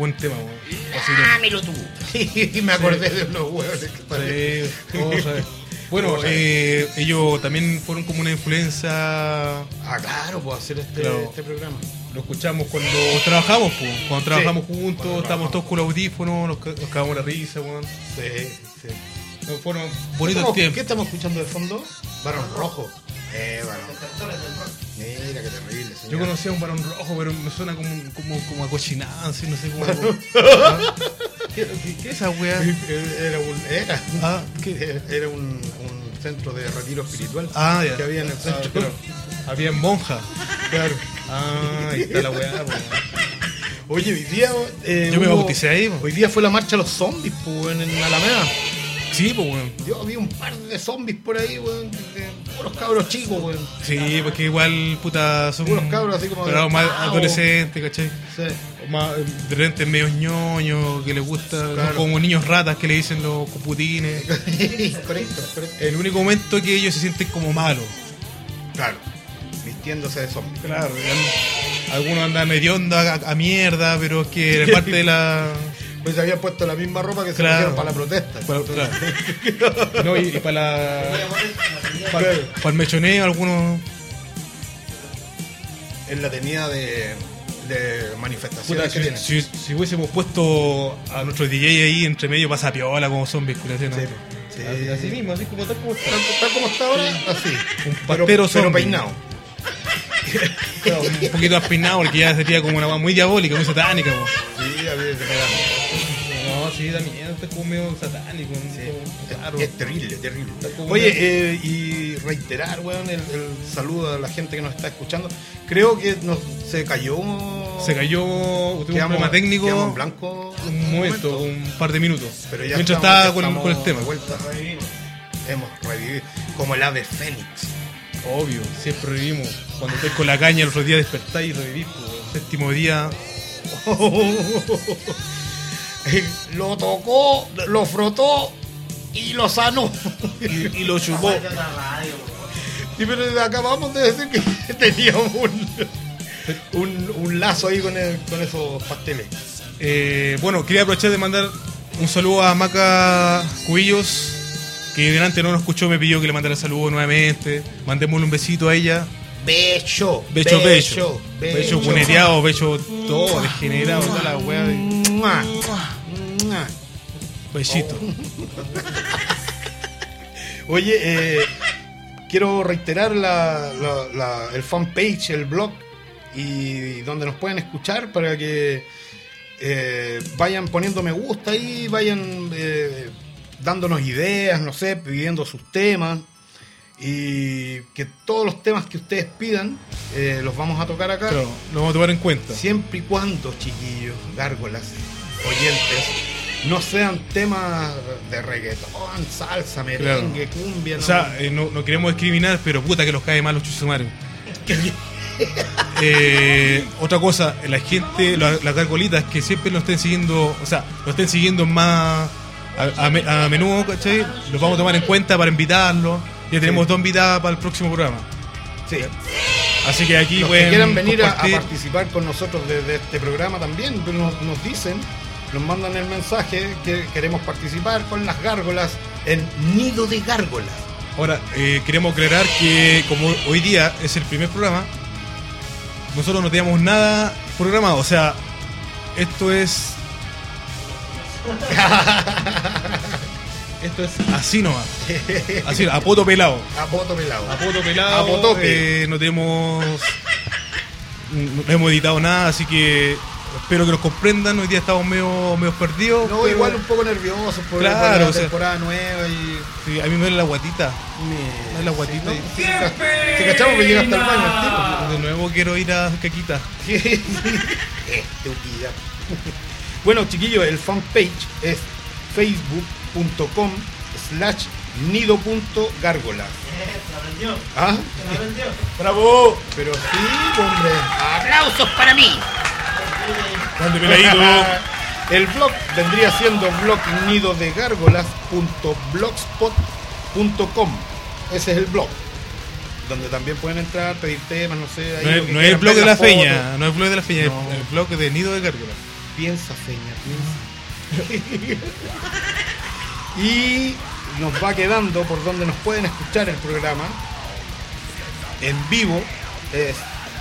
buen tema, weón. Dámelo tú. Y me acordé de unos huevos que Sí, cosas. Bueno, ellos también fueron como una influencia. Ah, claro, puedo hacer Claro. este programa. Lo escuchamos cuando trabajamos, pues. Cuando trabajamos juntos, cuando estábamos todos con los audífonos, nos cagamos la risa, weón. Sí, sí. No, fueron bonitos tiempos. ¿Qué estamos escuchando de fondo? Barón Rojo. Barón. Mira qué terrible, señor. Yo conocía a un varón rojo, pero me suena como a cochinada, así, no sé cómo. ¿Qué es esa weá? Era un centro de retiro espiritual Ya. que había en el centro. Claro. Había monja. Claro. Ahí está la weá, weón. Oye, hoy día Yo me bauticé ahí, po. Hoy día fue la marcha de los zombies, pues, en Alameda. Sí, pues weón. Yo vi un par de zombies por ahí, weón, puros cabros chicos, weón. Sí, porque igual, puta, son Puros cabros así como pero de más pavo. adolescentes, ¿cachai? Sí. O más, de repente medio ñoños, que les gusta, Claro. son como niños ratas que le dicen los cuputines. correcto. El único momento que ellos se sienten como malos. Claro, vistiéndose de zombies. Claro, algunos andan hediondo a mierda, pero es que es parte de la... Pues se habían puesto la misma ropa que se Claro. pusieron para la protesta. Claro. No, y para la... Para el mechoneo, algunos... En la tenida de manifestaciones Puta, que tienen. si hubiésemos puesto a nuestro DJ ahí entre medio pasa piola como zombies, ¿no? Sí. Así mismo, así como tal como está. Tal como está ahora, así. Un Pero pastero zombie. peinado. Claro, un poquito más peinado porque ya sería como una weá muy diabólica, muy satánica. Po. Sí, a ver, No, sí, da miedo, está como medio satánico. Claro. es terrible, terrible. como Oye, y reiterar, weón, el saludo a la gente que nos está escuchando. Creo que se cayó. Se cayó, tuvo un Quedamos problema técnico. quedamos en blanco Un momento, un par de minutos. Pero ya mientras estamos- estaba ya con estamos el tema. de vuelta. Hemos revivido. Como el ave fénix. Obvio, siempre revivimos. Cuando estés con la caña el otro día despertáis y revivís. Po. Séptimo día. Lo tocó, lo frotó y lo sanó. Y lo chupó. Sí, pero acabamos de decir que teníamos un lazo ahí con esos pasteles. Bueno, quería aprovechar de mandar un saludo a Maca Cubillos, que delante no nos escuchó, me pidió que le mandara saludo nuevamente. Mandémosle un besito a ella. Becho, Becho cuneteado, becho todo degenerado, toda la weá. Mua, mua. Besito. Oye, quiero reiterar el fanpage, el blog, y donde nos pueden escuchar para que vayan poniendo me gusta ahí, vayan dándonos ideas, no sé, pidiendo sus temas, y que todos los temas que ustedes pidan los vamos a tocar acá. Claro, lo vamos a tomar en cuenta. Siempre y cuando, chiquillos, gárgolas, oyentes, no sean temas de reggaetón, salsa, merengue, cumbia. O sea, no queremos discriminar, pero puta que los cae mal los chusumares. Otra cosa, la gente, las gargolitas que siempre nos estén siguiendo, o sea, nos estén siguiendo más a menudo, ¿cachai? Los vamos a tomar en cuenta para invitarlos. Ya tenemos 2 invitadas para el próximo programa. Sí. Así que aquí Los que pueden quieran venir a compartir. participar con nosotros de este programa también, pues nos dicen, nos mandan el mensaje que queremos participar con las gárgolas en Nido de Gárgolas. Ahora, queremos aclarar que como hoy día es el primer programa, nosotros no teníamos nada programado. O sea, esto es... esto es así nomás. Así, a poto pelado. A poto pelado. A poto pelado. A potope. No tenemos... No hemos editado nada, así que espero que nos comprendan. Hoy día estamos medio perdidos. No, pero- igual un poco nervioso por Claro, la o sea, temporada nueva y... sí, a mí me duele la guatita. Me duele la guatita. No, si cachamos que llega hasta el baño el tipo. De nuevo quiero ir a Caquita. Estúpida. Bueno, chiquillos, el fanpage es facebook.com/nido.gárgolas. ¿Ah? ¡Bravo! Pero sí, hombre. ¡Aplausos para mí! Grande peladito. El blog vendría siendo blognidodegargolas.blogspot.com. Ese es el blog. Donde también pueden entrar, pedir temas, no sé. ahí lo que No es el quieran, blog ver de la las fotos. feña, no es el blog de la feña, No. el blog de Nido de Gárgolas. Piensa, Feña, piensa. Y nos va quedando por donde nos pueden escuchar el programa en vivo, es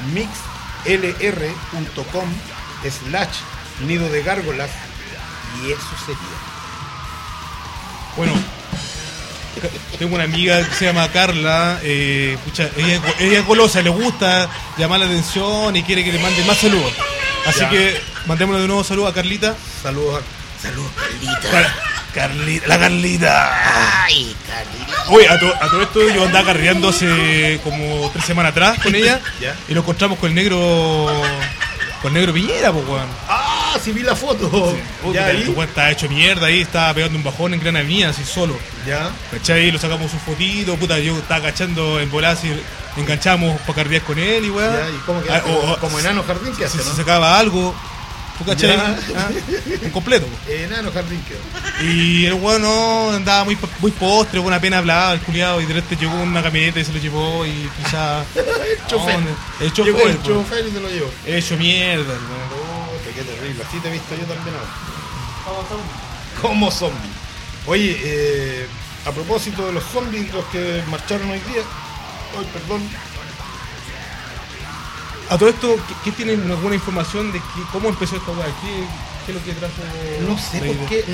mixlr.com/Nido de Gárgolas, y eso sería. Bueno, tengo una amiga que se llama Carla, pucha, ella es golosa, le gusta llamar la atención y quiere que le mande más saludos. Así Ya. que mandémosle de nuevo saludos a Carlita. Saludos, Carlita. Carlita, la Carlita. Ay, Carlita. Oye, a todo esto yo andaba carreando hace como 3 semanas atrás con ella. Ya. Y lo encontramos con el negro Piñera, pues, weón. Ah, sí vi la foto. Puta, Ya el ahí. weón estaba hecho mierda ahí, estaba pegando un bajón en Gran Avenida, así solo. Ya. ¿Cachai? Lo sacamos su fotito, puta, yo estaba cachando en bolas y enganchamos para carrear con él y weón. Ya, ¿y cómo quedaste? Como enano jardín que hace, se ¿no? sacaba algo, ¿tú cachai? Ya. Ah, en completo. Enano jardín quedó. Y el weón no andaba muy postre, una pena hablaba, el culiado, y de repente llegó una camioneta y se lo llevó y quizá. El chofer. El Llegó chofer, el weón. chofer y se lo llevó. Hecho mierda, weón. Qué terrible, así te he visto yo también ahora. Como zombie. Oye, a propósito de los zombies, los que marcharon hoy día. Ay, perdón. A todo esto, ¿qué tienen alguna información de cómo empezó esta weá? ¿Qué es lo que trajo? No sé la por idea? qué,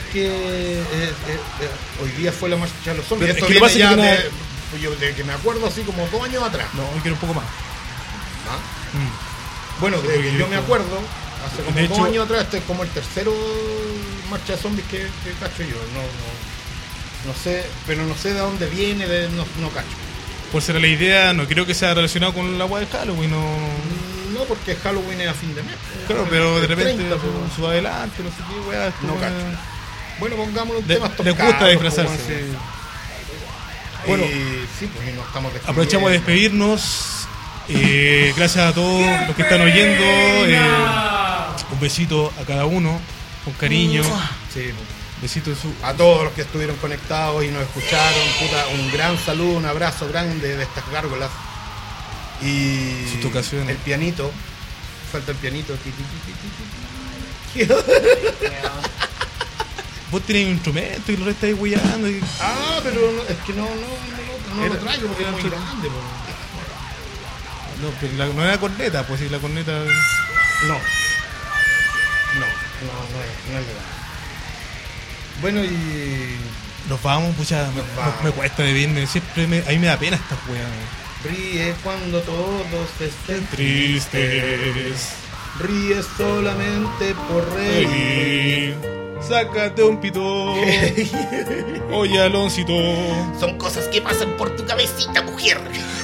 hoy día fue la marcha de los zombies. Pero Esto es que lo viene pasa ya es que yo de que me acuerdo así como 2 años atrás. No, hoy quiero un poco más. ¿Ah? Mm. Bueno, de que yo me acuerdo, hace como De 2 hecho- años atrás, este es como el tercero marcha de zombies que cacho yo. No sé, pero no sé de dónde viene, no cacho. Por ser la idea, no creo que sea relacionado con la weá de Halloween, no. No, porque Halloween es a fin de mes. Claro, pero de El repente 30, pues. su adelante, no sé qué weá. esto, No weá. cacho. Bueno, pongámoslo en Les temas gusta tocados, disfrazarse. pues, sí. Bueno, sí, pues y nos estamos despidiendo. aprovechamos de despedirnos. Gracias a todos los que están oyendo. Un besito a cada uno, con cariño. Sí, pues. Besito en su. A todos los que estuvieron conectados y nos escucharon, puta, un gran saludo, un abrazo grande de estas gárgolas. Y Sus tocaciones. el pianito, falta el pianito. Ti, ti, ti, ti, ti, ti. Vos tenés un instrumento y lo estáis weyando. Ah, pero es que no lo traigo porque es muy Era- grande. Po. No, pero no era corneta, pues si la corneta. No es verdad. Bueno, y Nos vamos, pucha, vamos. me cuesta de viernes, siempre a mí me da pena esta weá. ríe cuando todos estén Tristes. Ríe solamente por reír. Sácate un pito. Oye, Aloncito. Son cosas que pasan por tu cabecita, mujer.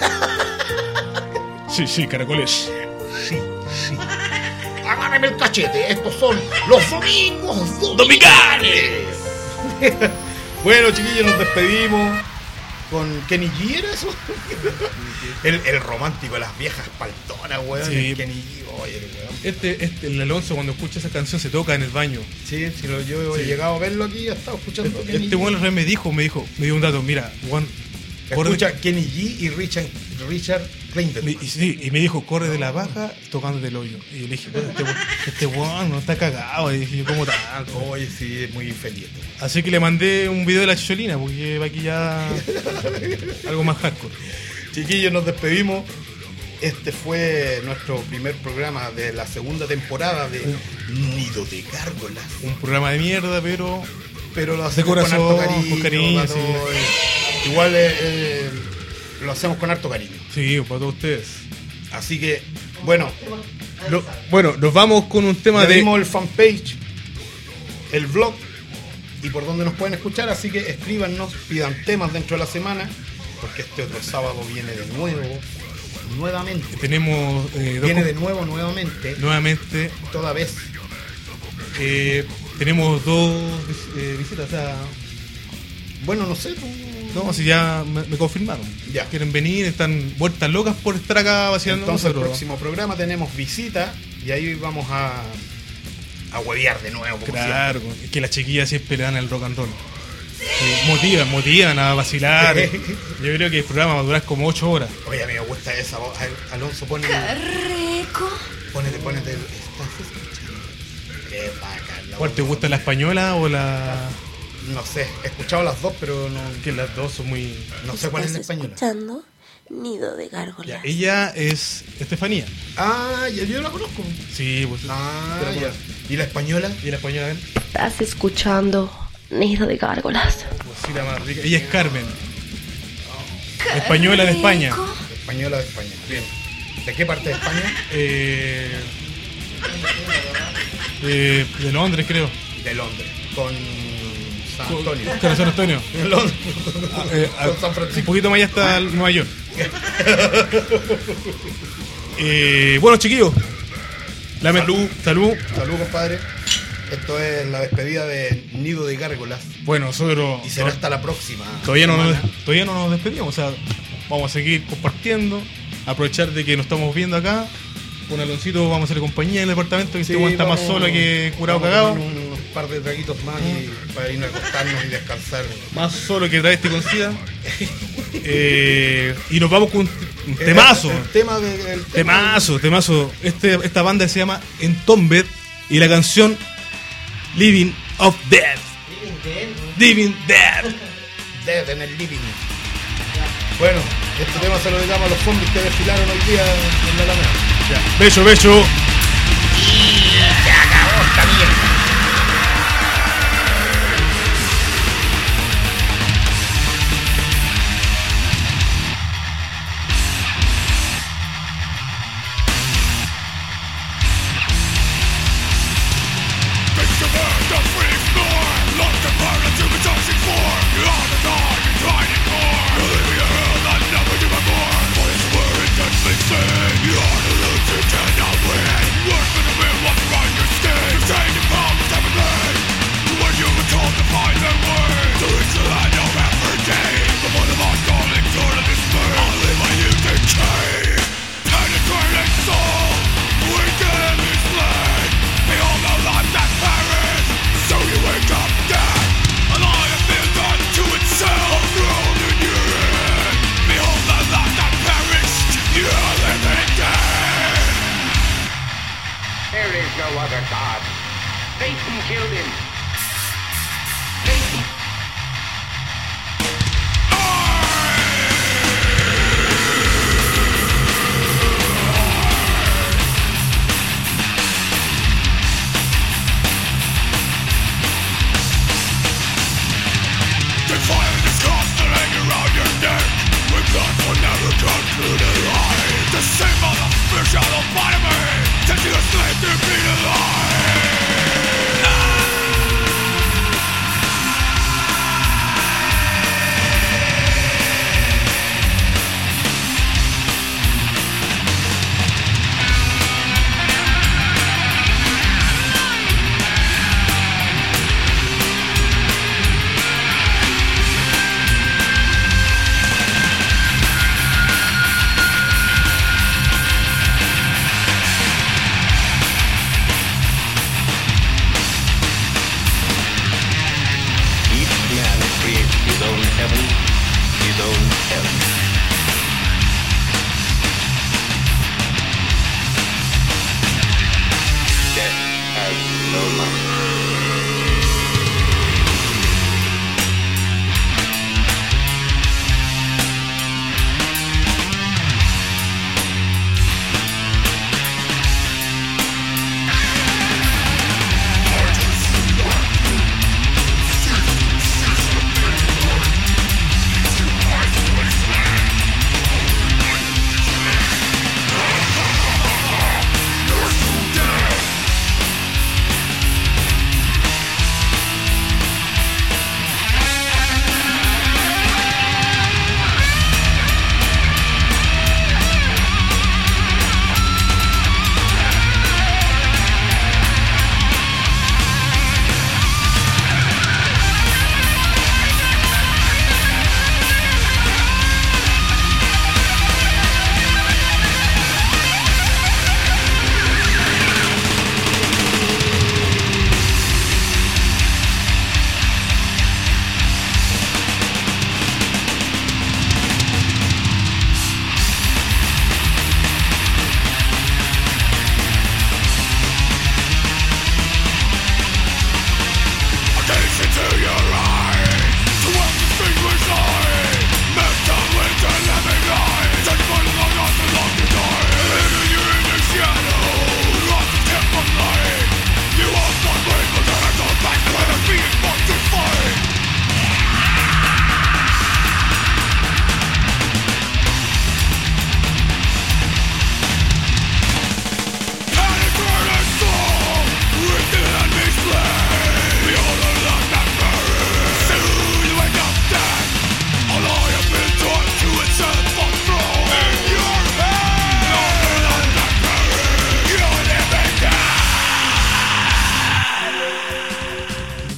Sí, caracoles. Sí. Agárrame el cachete. Estos son los domingos dominicales. Bueno, chiquillos, nos despedimos con Kenny G, ¿era eso? el romántico de las viejas paltonas, weón. Sí. El Kenny G, oye, weón. El Alonso cuando escucha esa canción se toca en el baño. Sí, yo he llegado a verlo aquí y he estado escuchando a Kenny Este G. weón me dio un dato, mira, Juan, Escucha Kenny G y Richard Clinton. y me dijo, corre de la baja tocando del hoyo. Y yo le dije, este weón no está cagado. Y dije, ¿cómo tanto? Oye, sí, es muy feliz. Así que le mandé un video de la chicholina, porque va aquí ya algo más hardcore. Chiquillos, nos despedimos. Este fue nuestro primer programa de la segunda temporada de Nido de Gárgolas. Un programa de mierda, pero Pero lo De hacemos corazón, con harto cariño. con cariño, para sí. todo, igual lo hacemos con harto cariño. sí, para todos ustedes. Así que, bueno, Bueno, nos vamos con un tema le de... dimos el fanpage, el blog y por donde nos pueden escuchar. Así que escríbanos, pidan temas dentro de la semana, porque este otro sábado viene de nuevo, nuevamente. Tenemos Viene de nuevo, nuevamente, nuevamente, toda vez. tenemos dos visitas, o sea, Bueno, no sé, tú- no, si ya me confirmaron. Ya. Quieren venir, están vueltas locas por estar acá vacilando con Entonces el nosotros. próximo programa tenemos visita y ahí vamos a huevear de nuevo. Como Claro, es que las chiquillas siempre le dan el rock and roll. Motivan a vacilar. Yo creo que el programa va a durar como 8 horas. siempre. Oye, a mí me gusta esa voz. Alonso, ponete el... ¿Estás escuchando? Qué bacán. ¿Cuál te gusta, la española o la...? No sé, he escuchado las dos, pero no, Que las dos son muy... no sé cuál es la española. Escuchando Nido de Gárgolas. Ya, ella es Estefanía. Ah, yo la conozco. Sí, pues. Ah, te la ya. conozco. ¿Y la española? ¿Y la española, ven? Estás escuchando Nido de Gárgolas. Pues sí, la más rica. Ella es Carmen. Española de España. Española de España. Bien. ¿De qué parte de España? De Londres, creo. De Londres. Con San Antonio. Con San Antonio. En Londres. Con San Un Francisco. poquito más allá está Nueva York. Bueno, chiquillos. Salud. Salud, compadre. Esto es la despedida de Nido de Gárgolas. Bueno, nosotros Y será hasta la próxima. todavía no semana. nos despedimos. O sea, vamos a seguir compartiendo. Aprovechar de que nos estamos viendo acá. Con Aloncito vamos a hacer compañía en el departamento. Que Sí, este weón está más vamos- solo que curado vamos a cagado. tomar unos par de traguitos más y para irnos a acostarnos y descansar. Más solo que travesti con sida. Y nos vamos con un temazo. El tema del Temazo. Esta banda se llama Entombed y la canción Living of Death. Living Death. Dead en el living. Bueno, este tema se lo dedicamos a los zombies que desfilaron hoy día en la Alameda. Beso. Se acabó esta mierda. You're the loser, turn away.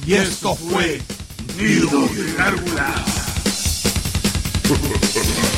Y esto fue Nido de Gárgolas.